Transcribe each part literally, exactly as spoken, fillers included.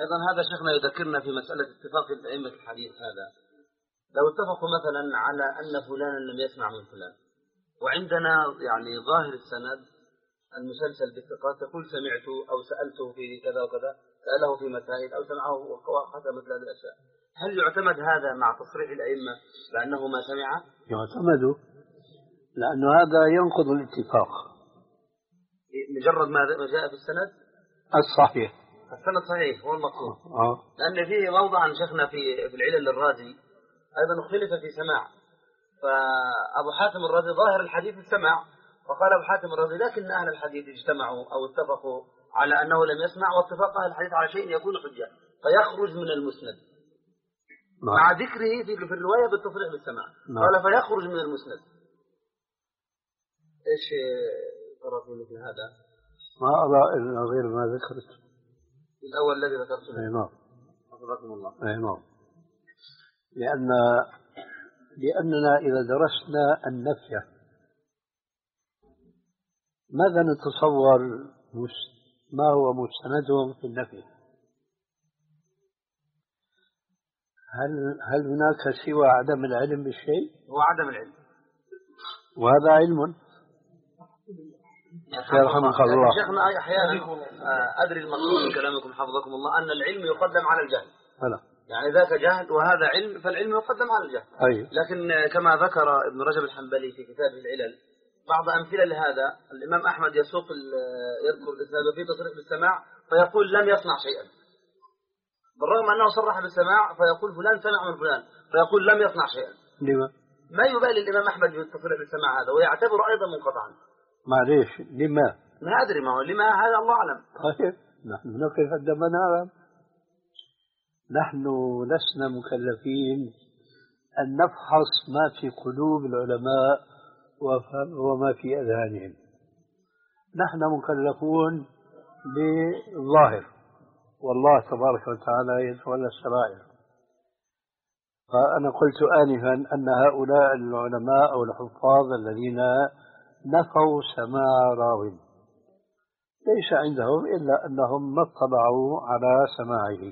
أيضا هذا شيخنا يذكرنا في مسألة اتفاق أئمة الحديث هذا. لو اتفقوا مثلا على أن فلانا لم يسمع من فلان، وعندنا يعني ظاهر السند المسلسل بالثقات يقول سمعت أو سألته في كذا وكذا، سأله في مسائل أو سمعه وحتى مثل هذه الأشياء، هل يعتمد هذا مع تصريح الأئمة بأنه ما سمع؟ يعتمد، لأنه هذا ينقض الاتفاق. مجرد ما جاء في السند الصحيح، السند صحيح هو المقصود. آه. لأن فيه موضعا شيخنا في في العلل للرازي أيضا اختلف في سماع، فأبو حاتم الرازي ظاهر الحديث السماع، وقال أبو حاتم الرازي لكن أهل الحديث اجتمعوا أو اتفقوا على أنه لم يسمع، واتفاق أهل الحديث على شيء يكون حجة فيخرج من المسند نعم. مع ذكره في الرواية بالتصريح بالسماع. نعم. قال فيخرج من المسند. إيش ترى في مثل هذا؟ ما أرى إلا غير ما ذكرت الأول الذي ذكرته. أي نعم. حفظكم الله. أي نعم. لأن لأننا إذا درسنا النفي ماذا نتصور ما هو مستندهم في النفي؟ هل هل هناك سوى عدم العلم بالشيء؟ هو عدم العلم، وهذا علم. يرحمك الله. شيخنا أحيانا أدري المقصود من كلامكم حفظكم الله أن العلم يقدم على الجهل. هلا. يعني ذاك جهل وهذا علم، فالعلم يقدم على الجهل. أيوه. لكن كما ذكر ابن رجب الحنبلي في كتابه العلل بعض أمثلة لهذا، الإمام أحمد يسوق يذكر الإسناد في تصريح بالسماع فيقول لم يصنع شيئا، بالرغم أنه صرح بالسماع فيقول فلان سمع من فلان فيقول لم يصنع شيئا. لما؟ ما يبالي الإمام أحمد بالتصريح بالسماع هذا ويعتبر أيضا منقطعا. معليش لما؟ ما أدري ما هو لما، هذا الله أعلم. طيب نحن نقف عندما نعلم. نحن لسنا مكلفين أن نفحص ما في قلوب العلماء وما في أذهانهم. نحن مكلفون بالظاهر، والله تبارك وتعالى يتولى السرائر. فأنا قلت آنفا أن هؤلاء العلماء أو الحفاظ الذين نفوا سماع راو ليس عندهم إلا أنهم ما اطلعوا على سماعه،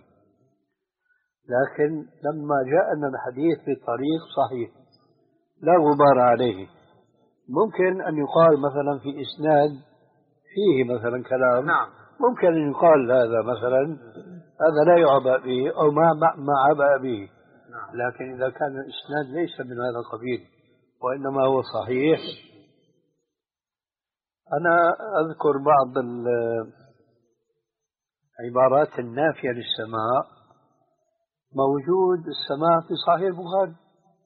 لكن لما جاءنا الحديث بطريق صحيح لا غبار عليه، ممكن أن يقال مثلا في إسناد فيه مثلا كلام. نعم. ممكن أن يقال هذا مثلا هذا لا يعبأ به أو ما ما عبأ به. نعم. لكن إذا كان الإسناد ليس من هذا القبيل وإنما هو صحيح. أنا أذكر بعض العبارات النافية للسماع، موجود السماع في صحيح البخاري،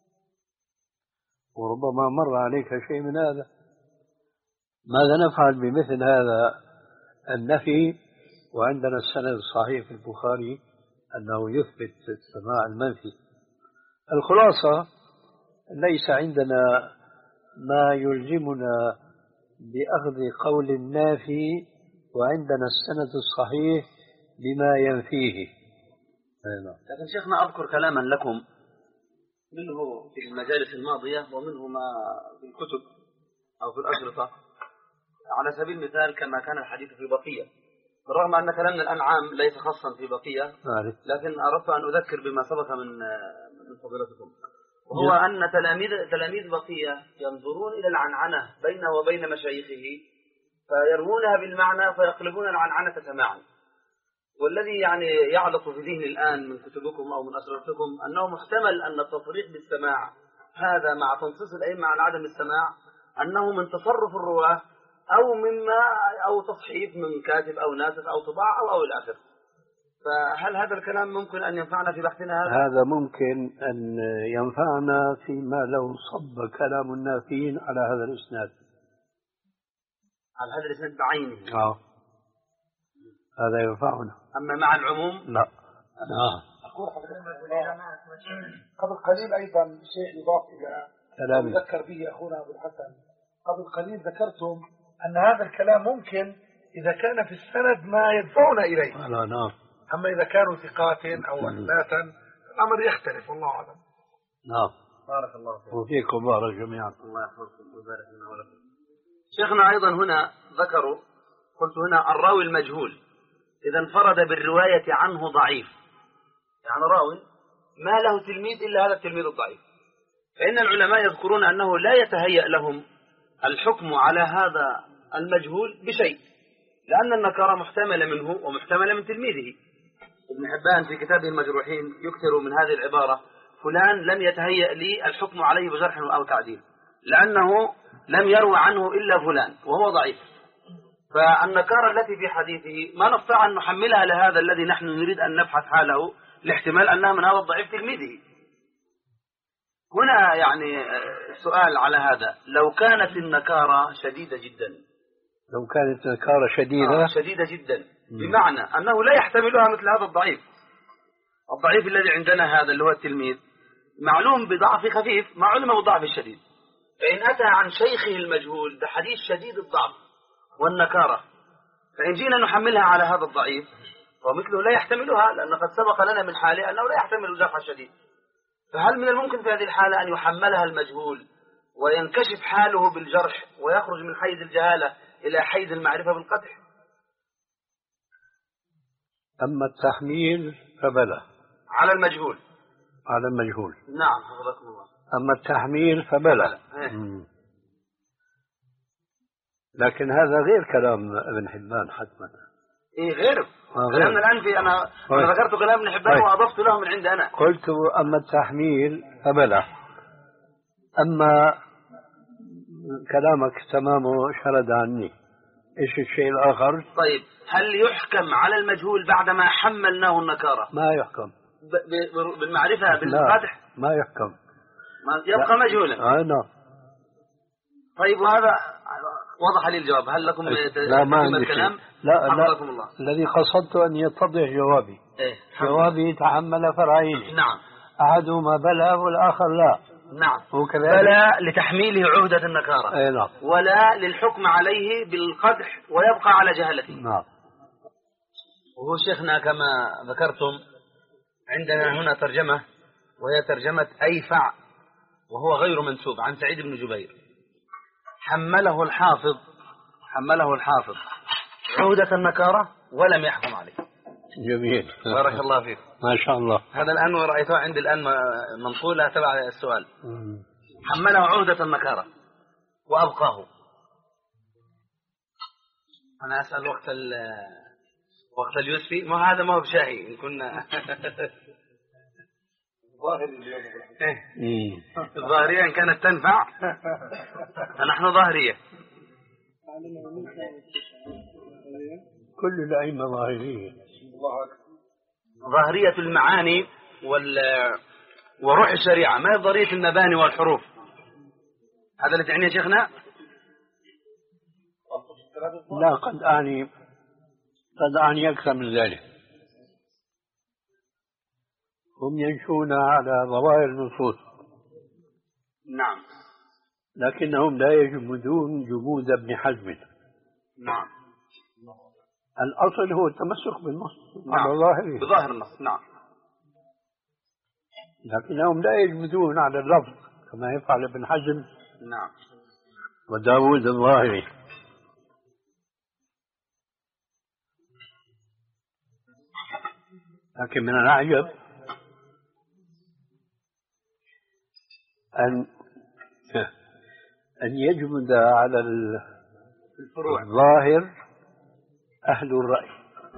وربما مر عليك شيء من هذا. ماذا نفعل بمثل هذا النفي وعندنا السند الصحيح في البخاري أنه يثبت السماع المنفي؟ الخلاصة ليس عندنا ما يلزمنا بأخذ قول النافي وعندنا السند الصحيح بما ينفيه. لكن شيخنا أذكر كلاما لكم منه في المجالس الماضية ومنه ما في الكتب أو في الأشرطة، على سبيل المثال كما كان الحديث في بقية، بالرغم أن كلامنا الأنعام ليس خاصا في بقية، لكن أردت أن أذكر بما سبق من من فضيلتكم، وهو أن تلاميذ تلاميذ بقية ينظرون إلى العنعنة بينه وبين مشايخه فيرمونها بالمعنى فيقلبون العنعنة سماعا. والذي يعني يعلق في ذهني الآن من كتبكم أو من أسراركم أنه محتمل أن التصريح بالسماع هذا مع تنصيص الأئمة على عدم السماع أنه من تصرف الرواة أو مما أو تصحيف من كاتب أو ناسخ أو طباعة أو أو الآخر. فهل هذا الكلام ممكن أن ينفعنا في بحثنا هذا؟ هذا ممكن أن ينفعنا فيما لو صب كلام النافين على هذا الإسناد، على هذا الإسناد بعينه. آه. هذا ينفعنا. أما مع العموم لا. آه. قبل قليل أيضا شيء يضاف إلى كلام ذكر به أخونا أبو الحسن. قبل قليل ذكرتم أن هذا الكلام ممكن إذا كان في السند ما يدفعنا إليه. لا نعم. أما إذا كانوا ثقات أو أثباتا الأمر يختلف، والله أعلم. نعم. بارك الله فيكم. وفيكم بارك جميعا. الله يحفظكم ويبارك لنا ولكم. شيخنا أيضا هنا ذكروا، قلت هنا الراوي المجهول إذا انفرد بالرواية عنه ضعيف، يعني راوي ما له تلميذ إلا هذا التلميذ الضعيف، فإن العلماء يذكرون أنه لا يتهيأ لهم الحكم على هذا المجهول بشيء، لأن النكارة محتملة منه ومحتملة من تلميذه. ابن حبان في كتابه المجروحين يكثر من هذه العبارة: فلان لم يتهيأ لي الحكم عليه بجرح أو تعديل، لأنه لم يروى عنه إلا فلان وهو ضعيف. فالنكارة التي في حديثه ما نستطيع أن نحملها لهذا الذي نحن نريد أن نبحث حاله، لاحتمال أنها من هذا الضعيف تلميذه. هنا يعني سؤال على هذا: لو كانت النكارة شديدة جدا، لو كانت نكارة شديدة آه شديدة جدا بمعنى أنه لا يحتملها مثل هذا الضعيف، الضعيف الذي عندنا هذا اللي هو التلميذ معلوم بضعف خفيف، ما علم بالضعف الشديد، فإن أتى عن شيخه المجهول بحديث شديد الضعف والنكارة، فإن جينا نحملها على هذا الضعيف ومثله لا يحتملها، لأن قد سبق لنا من حاله أنه لا يحتمل الجرح الشديد. فهل من الممكن في هذه الحالة أن يحملها المجهول وينكشف حاله بالجرح ويخرج من حيز الجهالة إلى حيز المعرفة بالقدح؟ أما التحميل فبلى على المجهول، على المجهول. نعم حفظكم الله. أما التحميل فبلى. لكن هذا غير كلام ابن حبان حتما. إيه غير كلامنا الآن في أنا, أنا ذكرت كلام ابن حبان وأضفت له من عندي أنا. قلت أما التحميل فبلى. أما كلامك تمامه شرد عني. إيش الشيء الآخر؟ طيب هل يحكم على المجهول بعدما حملناه النكارة؟ ما يحكم بالمعرفة بالقدح؟ ما يحكم، ما يبقى مجهولا. آه نعم. طيب وهذا وضح لي الجواب. هل لكم لا ما عندي الكلام؟ شيء. لا لا الله. الذي قصدت أن يتضح جوابي. إيه؟ جوابي تحمل فرعين. نعم. أحدهما بلى والآخر لا. نعم. وكذلك بلى لتحميله عهدة النكارة. أي نعم. ولا للحكم عليه بالقدح ويبقى على جهلته. نعم. وهو شيخنا كما ذكرتم عندنا هنا ترجمة، وهي ترجمة أيفع، وهو غير منسوب، عن سعيد بن جبير. حمله الحافظ حمله الحافظ عهدة النكارة ولم يحكم عليه. جميل. بارك الله فيك. ما شاء الله. هذا الآن ورأيته عندي الآن منقولة تبع السؤال. مم. حمله عهدة النكارة وأبقاه. أنا أسأل وقت وقت اليوسفي، ما هذا ما هو بشاهي إن كنا الظاهرية إن كانت تنفع فنحن ظاهرية. كل الأئمة ظاهرية. ظاهرية المعاني وال وروح الشريعة، ما هي ظاهرية المباني والحروف. هذا اللي تعنيه شيخنا؟ لا قد أعني قد أعني أكثر من ذلك. هم ينشون على ظواهر النصوص، نعم، لكنهم لا يجمدون جمود ابن حزم. نعم. الأصل هو التمسك بالنص، نعم. على ظاهره بظاهر النص، نعم، لكنهم لا يجمدون على اللفظ كما يفعل ابن حزم، نعم، وداود الظاهري. لكن من الأعجب أن أن يجمد على الفروع الظاهر أهل الرأي.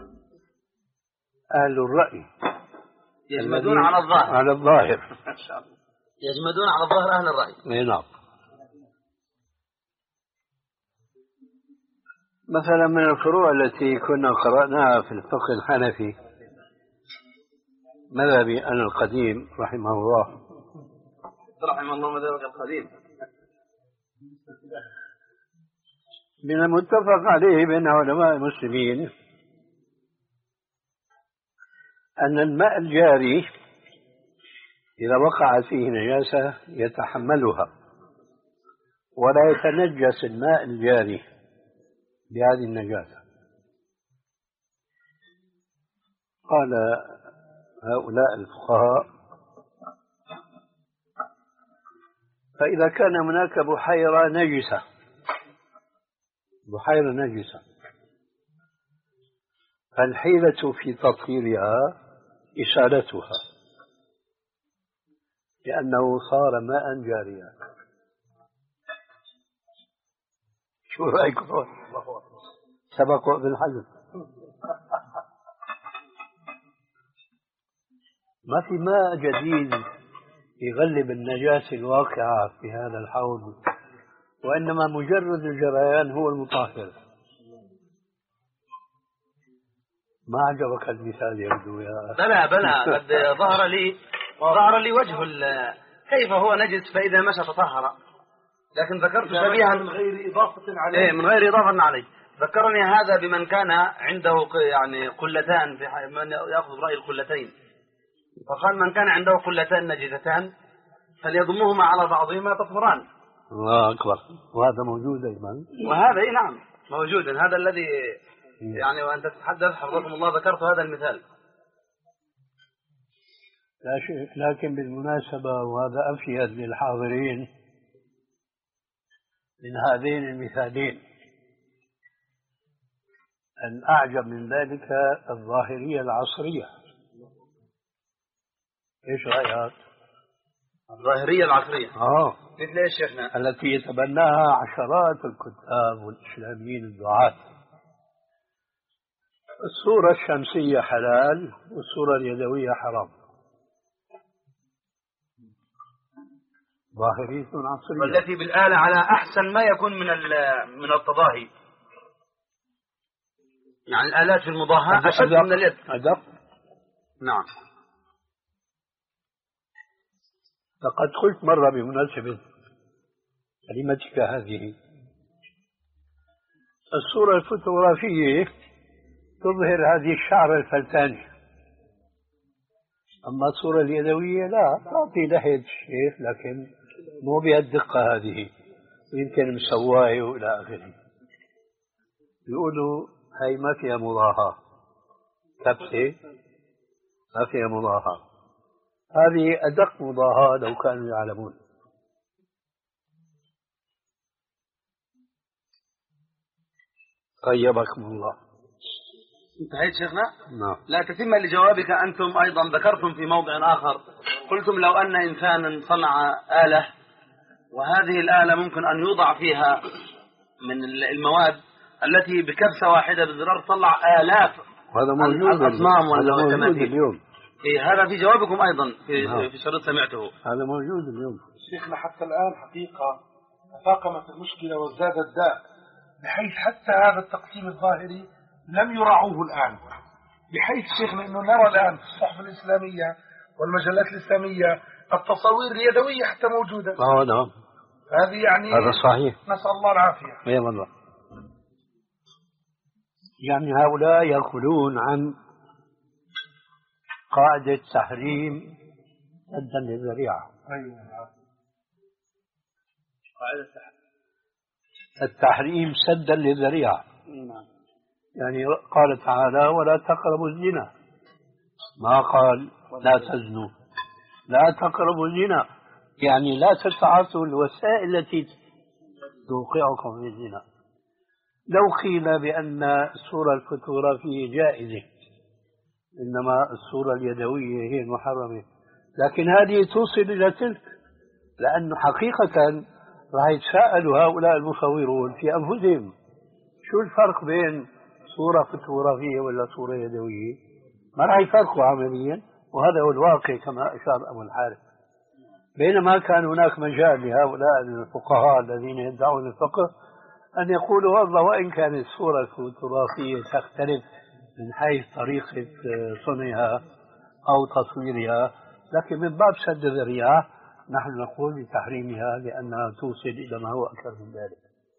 أهل الرأي يجمدون على الظاهر على الظاهر يجمدون على الظاهر أهل الرأي. نعم. مثلا من الفروع التي كنا قرأناها في الفقه الحنفي مذهبي أنا القديم رحمه الله رحمه الله مذهبك القديم، من المتفق عليه بين علماء المسلمين أن الماء الجاري إذا وقع فيه نجاسة يتحملها ولا يتنجس الماء الجاري بهذه النجاسة. قال هؤلاء الفقهاء فإذا كان هناك بحيرة نجسة بحيرة نجسة فالحيلة في تطهيرها إسالتها لأنه صار ماء جاريا. شو رأيكم؟ سبقوا ابن حزم. ما في ماء جديد يغلب النجاسة الواقعة في هذا الحوض، وإنما مجرد الجريان هو المطهر. ما عجبك المثال يبدو يا بلى بلى قد ظهر لي ظهر لي وجه كيف هو نجس فإذا مشى تطهر، لكن ذكرت شبيها من غير إضافة عليه. إيه من غير إضافة عليه. ذكرني هذا بمن كان عنده يعني قلتان، في من يأخذ رأي القلتين، فقال من كان عنده قلتان نجستان فليضمهما على بعضهما تطهران. الله أكبر. وهذا موجود أيضا. وهذا إيه نعم موجود. هذا الذي يعني وأنت تتحدث حفظكم الله ذكرت هذا المثال. لا شيء. لكن بالمناسبة وهذا أفيد للحاضرين من هذين المثالين، الأعجب من ذلك الظاهرية العصرية. إيش رأيك؟ الظاهرية العصرية آه مثل إيش شيخنا؟ التي يتبناها عشرات الكتاب والإسلاميين الدعاة. الصورة الشمسية حلال والصورة اليدوية حرام. ظاهرية عصرية. والتي بالآلة على أحسن ما يكون من من التضاهي، يعني الآلات في المضاهاة أشد من اليد. أدق. نعم. لقد قلت مرة بمناسبة كلمتك هذه، الصورة الفوتوغرافية تظهر هذه الشعر الفلتاني، أما الصورة اليدوية لا تعطي لحية الشيخ لكن مو بهالدقة هذه، يمكن مسواي وإلى آخره. يقولوا هاي ما فيها مضاهاة، كبسة ما فيها مضاهاة. هذه أدق مضاهاة لو كانوا يعلمون. طيبكم الله. انتهيت شيخنا؟ نعم. لا تتم لجوابك أنتم أيضا ذكرتم في موضع آخر، قلتم لو أن إنسانا صنع آلة وهذه الآلة ممكن أن يوضع فيها من المواد التي بكبسة واحدة بالزرار تطلع آلاف هذا موجود الأصنام والتماثيل اليوم. إيه هذا في جوابكم أيضا في نعم. في شريط سمعته. هذا موجود اليوم. شيخنا حتى الآن حقيقة تفاقمت المشكلة وازداد الداء، بحيث حتى هذا التقسيم الظاهري لم يراعوه الآن، بحيث شيخنا أنه نرى الآن في الصحف الإسلامية والمجلات الإسلامية التصاوير اليدوية حتى موجودة. آه نعم. هذه يعني هذا صحيح. نسأل الله العافية. أي والله. يعني هؤلاء يقولون عن قاعدة تحريم سدا للذريعة. أيوة. قاعدة التحريم سدا للذريعة. يعني قال تعالى ولا تقربوا الزنا، ما قال لا تزنوا. لا تقربوا الزنا يعني لا تتعاطوا الوسائل التي توقعكم في الزنا. لو قيل بأن الصورة الفوتوغرافية جائزة إنما الصورة اليدوية هي المحرمة، لكن هذه توصل إلى تلك، لأنه حقيقة راح يتساءلوا هؤلاء المصورون في أنفسهم شو الفرق بين صورة فوتوغرافية ولا صورة يدوية؟ ما راح يفرقوا عمليا، وهذا هو الواقع كما أشار أبو الحارث. بينما كان هناك مجال لهؤلاء الفقهاء الذين يدعون الفقه أن يقولوا والله وإن كانت الصورة الفوتوغرافية تختلف من حيث طريقة صنعها أو تصويرها، لكن من باب سد الذريعة نحن نقول بتحريمها لأنها توصل إلى ما هو أكثر من ذلك.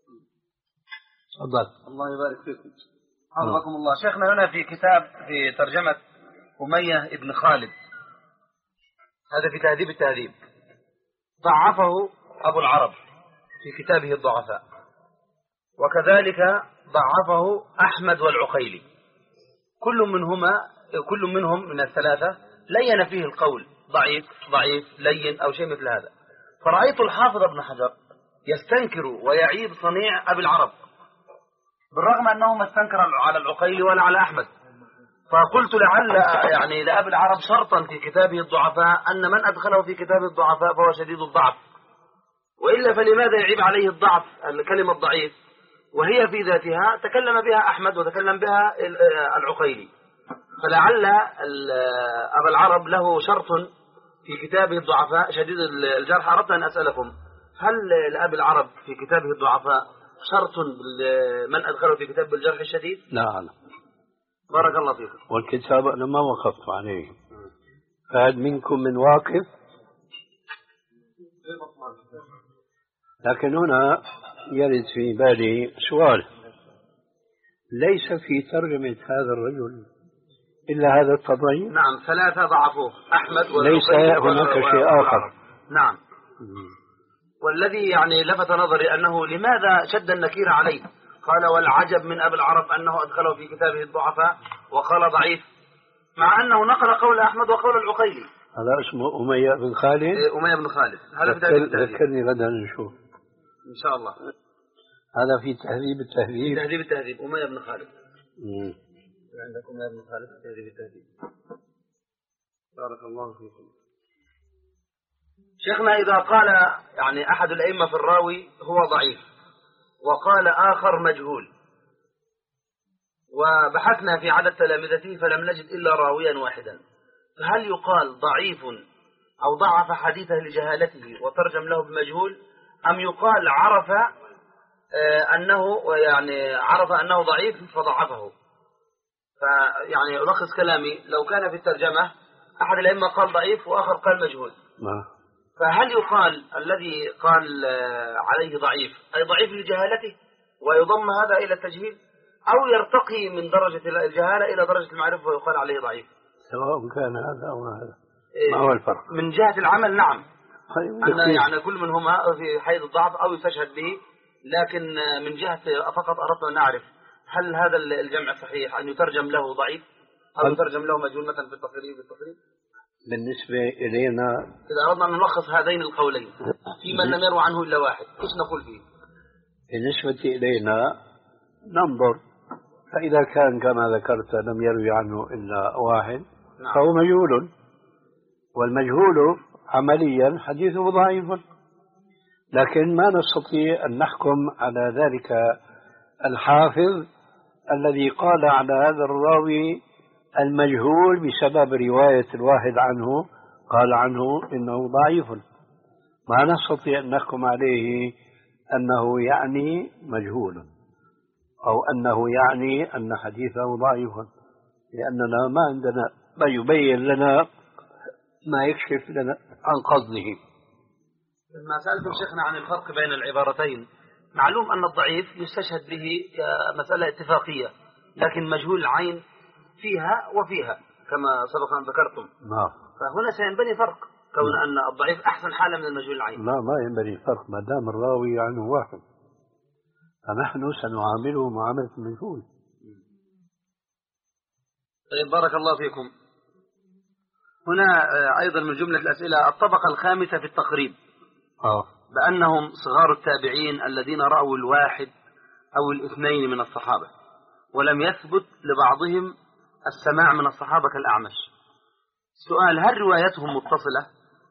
تفضل. الله يبارك فيكم. حفظكم الله. شيخنا هنا في كتاب في ترجمة أمية ابن خالد، هذا في تهذيب التهذيب، ضعفه أبو العرب في كتابه الضعفاء، وكذلك ضعفه أحمد والعقيلي، كل منهما كل منهم من الثلاثة لين فيه القول ضعيف ضعيف لين أو شيء مثل هذا. فرأيت الحافظ ابن حجر يستنكر ويعيب صنيع أبي العرب، بالرغم أنه ما استنكر على العقيلي ولا على أحمد، فقلت لعل يعني لأبي العرب شرطا في كتابه الضعفاء أن من أدخله في كتاب الضعفاء فهو شديد الضعف، وإلا فلماذا يعيب عليه الضعف الكلمة الضعيف وهي في ذاتها تكلم بها أحمد وتكلم بها العقيلي. فلعل أبا العرب له شرط في كتابه الضعفاء شديد الجرح. أردت أن أسألكم هل لأبي العرب في كتابه الضعفاء شرط من أدخله في كتاب الجرح الشديد؟ لا لا. بارك الله فيكم. والكتاب أنا ما وقفت عليه، فهل منكم من واقف؟ لكن هنا يرد في بالي سؤال، ليس في ترجمة هذا الرجل إلا هذا التضعيف؟ نعم، ثلاثة ضعفوه أحمد ليس هناك شيء آخر. نعم. والذي يعني لفت نظري أنه لماذا شد النكير عليه؟ قال والعجب من أبي العرب أنه أدخله في كتابه الضعفاء وقال ضعيف، مع أنه نقل قول أحمد وقول العقيلي. هذا اسمه أمية بن خالد. إيه أمية بن خالد. هذا في تهذيب التهذيب. ذكرني غدا نشوف إن شاء الله. هذا في تهذيب التهذيب. في تهذيب التهذيب أمية بن خالد. مم. عندك أمية بن خالد في تهذيب التهذيب. بارك الله فيكم. شيخنا إذا قال يعني أحد الأئمة في الراوي هو ضعيف وقال آخر مجهول، وبحثنا في عدد تلامذته فلم نجد إلا راويا واحدا، فهل يقال ضعيف أو ضعف حديثه لجهالته وترجم له بمجهول، أم يقال عرف أنه يعني عرف أنه ضعيف فضعفه؟ فيعني ألخص كلامي، لو كان في الترجمة أحد الأئمة قال ضعيف وآخر قال مجهول، ما. فهل يقال الذي قال عليه ضعيف أي ضعيف لجهالته ويضم هذا إلى التجهيل، أو يرتقي من درجة الجهالة إلى درجة المعرفة ويقال عليه ضعيف؟ سواء كان هذا أو هذا ما هو الفرق؟ من جهة العمل نعم، طيب أن يعني كل منهما في حيز الضعف أو يستشهد به، لكن من جهة فقط أردت أن نعرف هل هذا الجمع صحيح أن يترجم له ضعيف أو يترجم له مجهول مثلا في التقريب بالتقريب؟ بالنسبة إلينا إذا أردنا أن نلخص هذين القولين في من لم يروى عنه إلا واحد إيش نقول فيه؟ بالنسبة إلينا ننظر، فإذا كان كما ذكرت لم يروي عنه إلا واحد نعم. فهو مجهول، والمجهول عمليا حديثه ضعيف، لكن ما نستطيع أن نحكم على ذلك الحافظ الذي قال على هذا الراوي المجهول بسبب رواية الواحد عنه قال عنه إنه ضعيف، ما نستطيع أن نحكم عليه أنه يعني مجهول أو أنه يعني أن حديثه ضعيف، لأننا ما عندنا ما يبين لنا ما يكشف لنا عن قصده. لما سألتم شيخنا عن الفرق بين العبارتين، معلوم أن الضعيف يستشهد به كمسألة اتفاقية، لكن مجهول العين فيها وفيها كما سبق أن ذكرتم. نعم. فهنا سينبني فرق كون أن الضعيف أحسن حالة من المجهول العين. لا ما ينبني فرق ما دام الراوي عنه واحد، فنحن سنعامله معاملة المجهول. طيب بارك الله فيكم. هنا أيضا من جملة الأسئلة الطبقة الخامسة في التقريب آه. بأنهم صغار التابعين الذين رأوا الواحد أو الاثنين من الصحابة ولم يثبت لبعضهم السماع من الصحابة كالأعمش. سؤال، هل روايتهم متصلة؟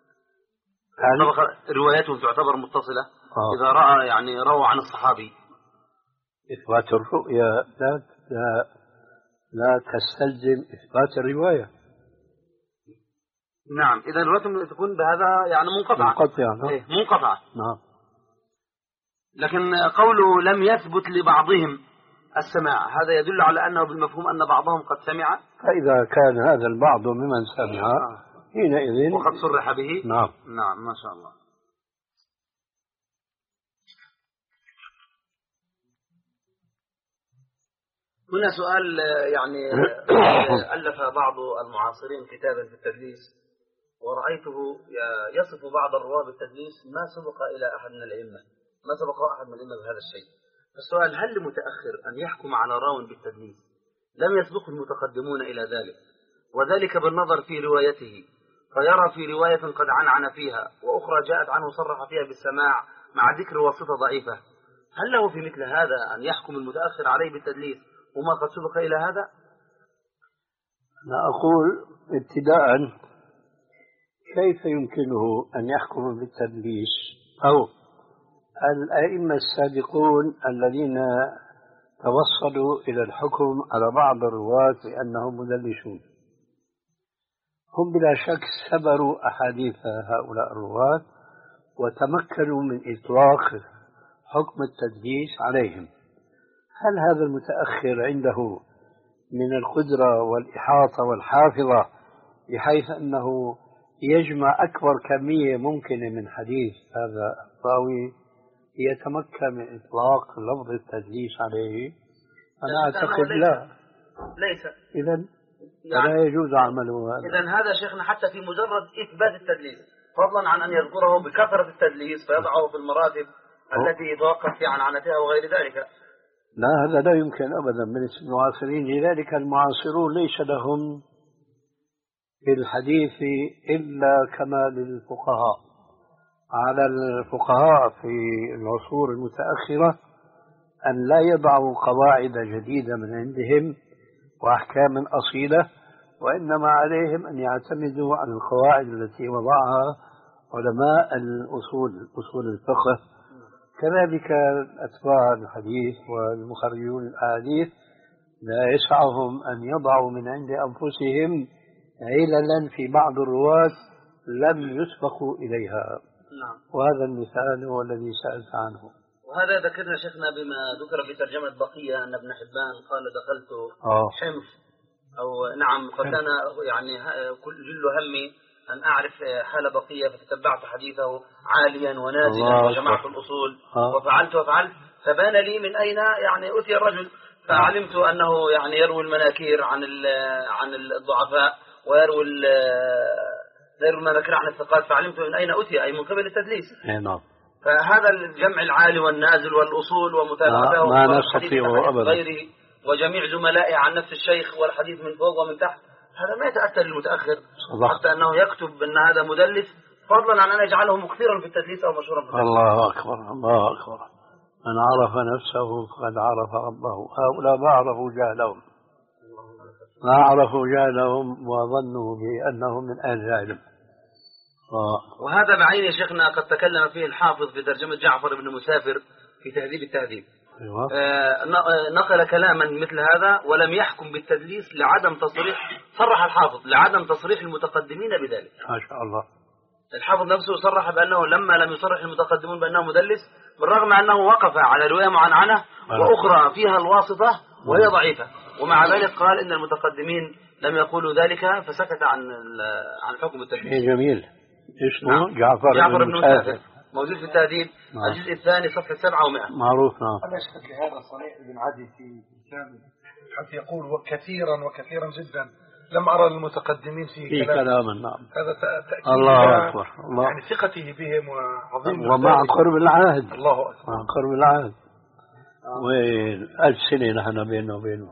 هل روايتهم تعتبر متصلة؟ آه. إذا رأى يعني روى عن الصحابي. إثبات الرؤيا لا لا, لا تستلزم إثبات الرواية. نعم، إذا روايتهم تكون بهذا يعني منقطعة. منقطعة. نعم. إيه منقطعة. نعم. لكن قوله لم يثبت لبعضهم السماع هذا يدل على أنه بالمفهوم أن بعضهم قد سمع، فإذا كان هذا البعض ممن سمع آه. حينئذ وقد صرح به. نعم. نعم ما شاء الله. هنا سؤال يعني ألف بعض المعاصرين كتابا في التدليس ورأيته يصف بعض الرواة بالتدليس ما سبق إلى أحد من الأئمة، ما سبق أحد من الأئمة بهذا الشيء. السؤال، هل لمتأخر أن يحكم على راو بالتدليس لم يسبق المتقدمون إلى ذلك، وذلك بالنظر في روايته، فيرى في رواية قد عنعن فيها وأخرى جاءت عنه صرح فيها بالسماع مع ذكر واسطة ضعيفة، هل له في مثل هذا أن يحكم المتأخر عليه بالتدليس وما قد سبق إلى هذا؟ أنا أقول ابتداء كيف يمكنه أن يحكم بالتدليس أو الأئمة السابقون الذين توصلوا إلى الحكم على بعض الرواة بأنهم مدلسون هم بلا شك سبروا أحاديث هؤلاء الرواة وتمكنوا من إطلاق حكم التدليس عليهم. هل هذا المتأخر عنده من القدرة والإحاطة والحافظة بحيث أنه يجمع أكبر كمية ممكنة من حديث هذا الراوي يتمكن من إطلاق لفظ التدليس عليه؟ أنا أعتقد لا. ليس. إذن يعني لا يجوز عمله هذا. إذن هذا شيخنا حتى في مجرد إثبات التدليس فضلا عن أن يذكره بكثرة التدليس فيضعه في المراتب التي يتوقف في عنعنتها وغير ذلك. لا هذا لا يمكن أبدا من المعاصرين. لذلك المعاصرون ليس لهم في الحديث إلا كما للفقهاء. على الفقهاء في العصور المتأخرة أن لا يضعوا قواعد جديدة من عندهم وأحكام أصيلة، وإنما عليهم أن يعتمدوا على القواعد التي وضعها علماء الأصول أصول الفقه. كذلك أتباع الحديث والمخرجون الأحاديث لا يسعهم أن يضعوا من عند أنفسهم عللا في بعض الرواة لم يسبقوا إليها. نعم. وهذا المثال هو الذي سألت عنه. وهذا ذكرنا شيخنا بما ذكر في ترجمة بقية أن ابن حبان قال دخلت أوه. حمص أو نعم فكان يعني كل جل همي أن أعرف حال بقية فتتبعت حديثه عاليا ونازلا وجمعت الأصول أوه. وفعلت وفعلت فبان لي من أين يعني أتي الرجل فعلمت أنه يعني يروي المناكير عن عن الضعفاء ويروي يروي المناكير عن الثقات فعلمت من أين أتي أي من قبل التدليس. نعم. فهذا الجمع العالي والنازل والأصول ومتابعته ما نستطيعه أبدا غيره وجميع زملائه عن نفس الشيخ والحديث من فوق ومن تحت هذا ما يتأثر للمتأخر صدق. حتى أنه يكتب أن هذا مدلس فضلا عن أن يجعله مكثرا في التدليس أو مشهورا في التدليس. الله أكبر الله أكبر. من عرف نفسه فقد عرف ربه. هؤلاء ما عرفوا جهلهم ما عرفوا جهلهم وظنوا بأنهم من أهل العلم. آه. وهذا بعين شيخنا قد تكلم فيه الحافظ في ترجمة جعفر بن مسافر في تهذيب التهذيب. أيوة. آه نقل كلاما مثل هذا ولم يحكم بالتدليس لعدم تصريح صرح الحافظ لعدم تصريح المتقدمين بذلك. ما شاء الله. الحافظ نفسه صرح بأنه لما لم يصرح المتقدمون بأنه مدلس بالرغم أنه وقف على رواية معنعنة وأخرى فيها الواسطة وهي ضعيفة ومع ذلك قال إن المتقدمين لم يقولوا ذلك فسكت عن عن حكم التدليس. جميل. اسمه نعم. جعفر, جعفر بن مسافر موجود في التهذيب نعم. الجزء الثاني صفحة سبعة ومئة. معروف. نعم. أنا أشهد لهذا صريح بن عدي في كتابه حتى يقول وكثيرا وكثيرا جدا لم أرى المتقدمين في, في كلام. كلاما. نعم. هذا تأكيد الله أكبر. الله. يعني ثقته بهم وعظيم ومع قرب العهد. الله أكبر. مع قرب العهد. وألف سنة نحن بيننا وبينه.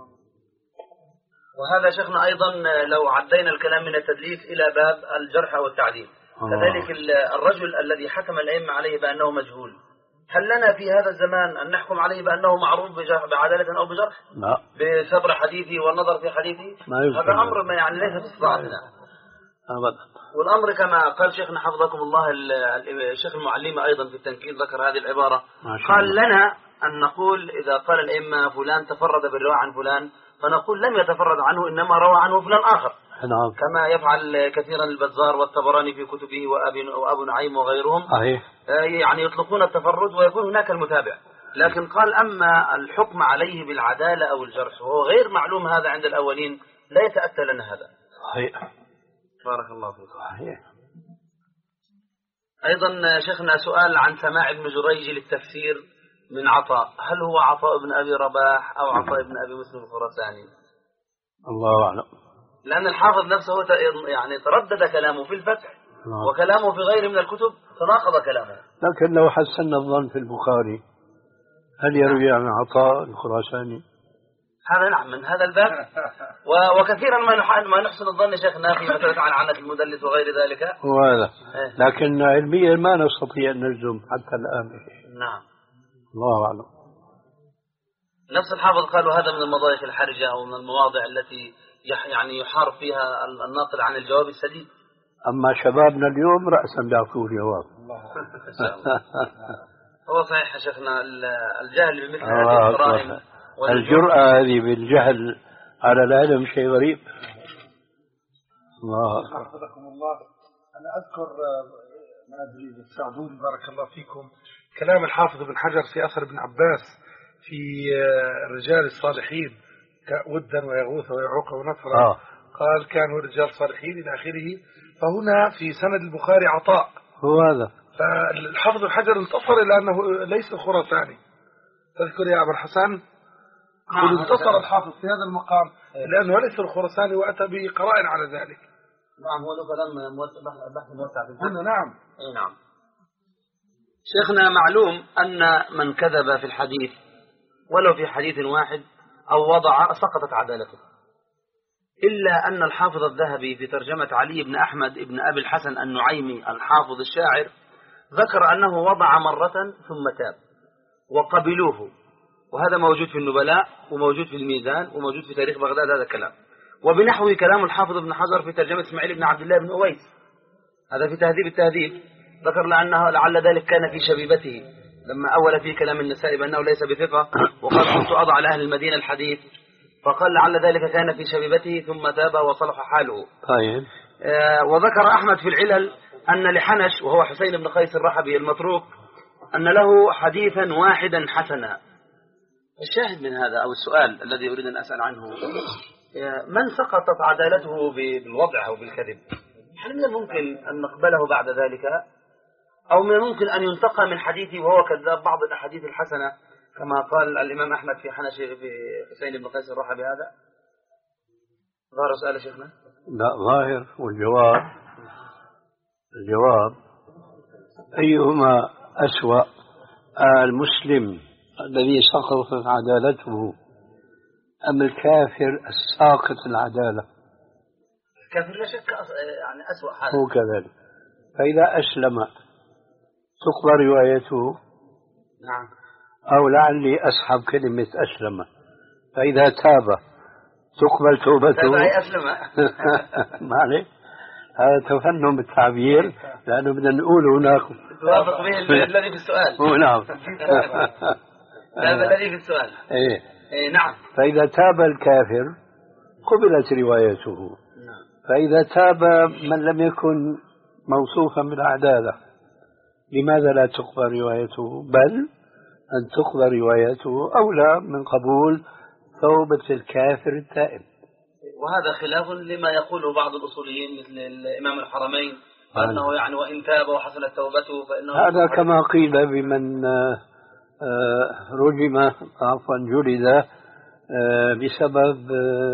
وهذا شيخنا أيضا لو عدينا الكلام من التدليس إلى باب الجرح والتعديل كذلك الرجل الذي حكم الأئمة عليه بأنه مجهول هل لنا في هذا الزمان أن نحكم عليه بأنه معروف بعدالة أو بجرح؟ لا. بصبر حديثي والنظر في حديثي هذا أمر ما يعني ليس في استطاعتنا أبدا. والأمر كما قال شيخنا حفظكم الله الشيخ المعلمة أيضا في التنكيل ذكر هذه العبارة قال لنا أن نقول إذا قال الأئمة فلان تفرد بالرواية عن فلان فنقول لم يتفرد عنه إنما روى عنه فلان آخر. نعم. كما يفعل كثيرا البزار والطبراني في كتبه وأبي وأبو نعيم وغيرهم صحيح. يعني يطلقون التفرد ويكون هناك المتابع لكن قال أما الحكم عليه بالعدالة أو الجرح وهو غير معلوم هذا عند الأولين لا يتأتى لنا هذا. صحيح. بارك الله فيك. صحيح. أيضا شيخنا سؤال عن سماع ابن جريج للتفسير من عطاء هل هو عطاء بن أبي رباح أو عطاء بن أبي مسلم الخراساني؟ الله أعلم. لأن الحافظ نفسه يعني تردد كلامه في الفتح وكلامه في غيره من الكتب تناقض كلامه. لكن لو حسنا الظن في البخاري هل يروي عن عطاء الخراساني؟ هذا نعم من هذا الباب وكثيرا ما ما نحسن الظن شيخنا في مسألة عن عنة المدلس وغير ذلك. وهذا لكن علميا ما نستطيع أن نجزم حتى الآن. نعم. الله أعلم. نفس الحافظ قالوا هذا من المضايق الحرجة أو من المواضع التي يعني يحارب فيها الناقل عن الجواب السديد. أما شبابنا اليوم رأسا بيعطوا جواب. هو صحيح يا شيخنا الجهل بمثل هذه الجرائم، الجرأة هذه بالجهل على العلم شيء غريب. الله حفظكم الله. أنا أذكر ما أدري تساعدوني بارك الله فيكم كلام الحافظ ابن حجر في أثر ابن عباس في الرجال الصالحين ودا ويغوث ويعوق ونصرا. آه. قال كانوا رجال صالحين إلى آخره. فهنا في سند البخاري عطاء هو هذا. فالحافظ ابن حجر انتصر إلى أنه ليس خراساني. تذكر يا أبو الحسن؟ قل انتصر الحافظ في هذا المقام لأنه ليس الخراساني وأتى بقرائن على ذلك. نعم هو له كلام بحث موسع في الجنة. نعم اي نعم. شيخنا معلوم أن من كذب في الحديث ولو في حديث واحد أو وضع سقطت عدالته، إلا أن الحافظ الذهبي في ترجمة علي بن أحمد بن أبي الحسن النعيمي الحافظ الشاعر ذكر أنه وضع مرة ثم تاب وقبلوه، وهذا موجود في النبلاء وموجود في الميزان وموجود في تاريخ بغداد هذا الكلام. وبنحو كلام الحافظ ابن حجر في ترجمة إسماعيل بن عبد الله بن أويس هذا في تهذيب التهذيب ذكر لأنه لعل ذلك كان في شبيبته لما أول في كلام النسائي بأنه ليس بثقة وقال كنت أضع لأهل المدينة الحديث، فقال لعل ذلك كان في شبيبته ثم تاب وصلح حاله. طيب. آه وذكر أحمد في العلل أن لحنش وهو حسين بن قيس الرحبي المتروك أن له حديثا واحدا حسنا. الشاهد من هذا أو السؤال الذي أريد أن أسأل عنه من سقطت عدالته بالوضع أو بالكذب، هل من الممكن أن نقبله بعد ذلك أو من الممكن أن ينتقى من حديثه وهو كذاب بعض الأحاديث الحسنة كما قال الإمام أحمد في حنش في حسين بن قيس الرحبي؟ هذا ظاهر سؤال شيخنا؟ لا ظاهر. والجواب الجواب أيهما أسوأ، المسلم الذي سقطت عدالته أم الكافر الساقط العدالة؟ الكافر لا شك يعني أسوأ حاله. هو كذلك. فإذا أسلم تقبل روايته. نعم. أو لعلي أسحب كلمة أسلم، فإذا تاب تقبل توبته. تاب أي أسلم. معلش هذا تفنن بالتعبير لأنه بدنا نقول هناك توافق به الذي في السؤال. نعم. تاب الذي في السؤال. إيه. إيه نعم. فإذا تاب الكافر قبلت روايته. نعم. فإذا تاب من لم يكن موصوفا بالعدالة لماذا لا تقبل روايته، بل أن تقبل روايته أولى من قبول توبة الكافر التائب. وهذا خلاف لما يقوله بعض الأصوليين مثل الإمام الحرمين فأنه يعني وإن تاب وحصلت توبته فإنه هذا كما قيل بمن رجم عفوا جلد بسبب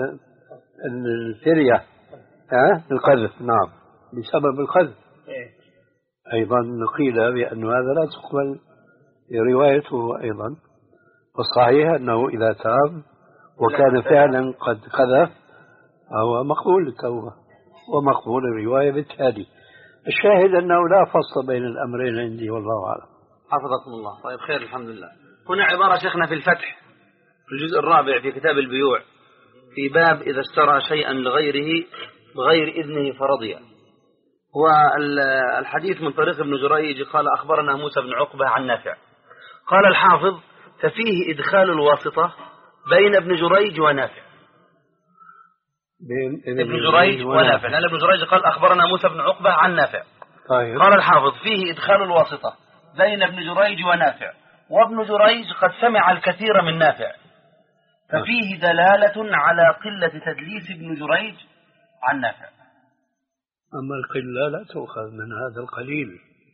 الفرية القذف. نعم بسبب القذف. أيضا قيل بأن هذا لا تقبل روايته أيضا. والصحيح أنه إذا تاب وكان فعلا قد قذف هو مقبول التوبة ومقبول الرواية بالتالي. الشاهد أنه لا فصل بين الأمرين عندي والله أعلم. حفظكم الله. طيب خير الحمد لله. هنا عبارة شيخنا في الفتح في الجزء الرابع في كتاب البيوع في باب إذا اشترى شيئا لغيره بغير إذنه فرضي. هو الحديث من طريق ابن جريج قال أخبرنا موسى بن عقبة عن نافع قال الحافظ ففيه إدخال الواسطة بين ابن جريج ونافع. ابن جريج ونافع لأن ابن جريج قال أخبرنا موسى بن عقبة عن نافع. طيب. قال الحافظ فيه إدخال الواسطة بين ابن جريج ونافع وابن جريج قد سمع الكثير من نافع ففيه دلالة على قلة تدليس ابن جريج عن نافع. أما القلة لا تؤخذ من هذا القليل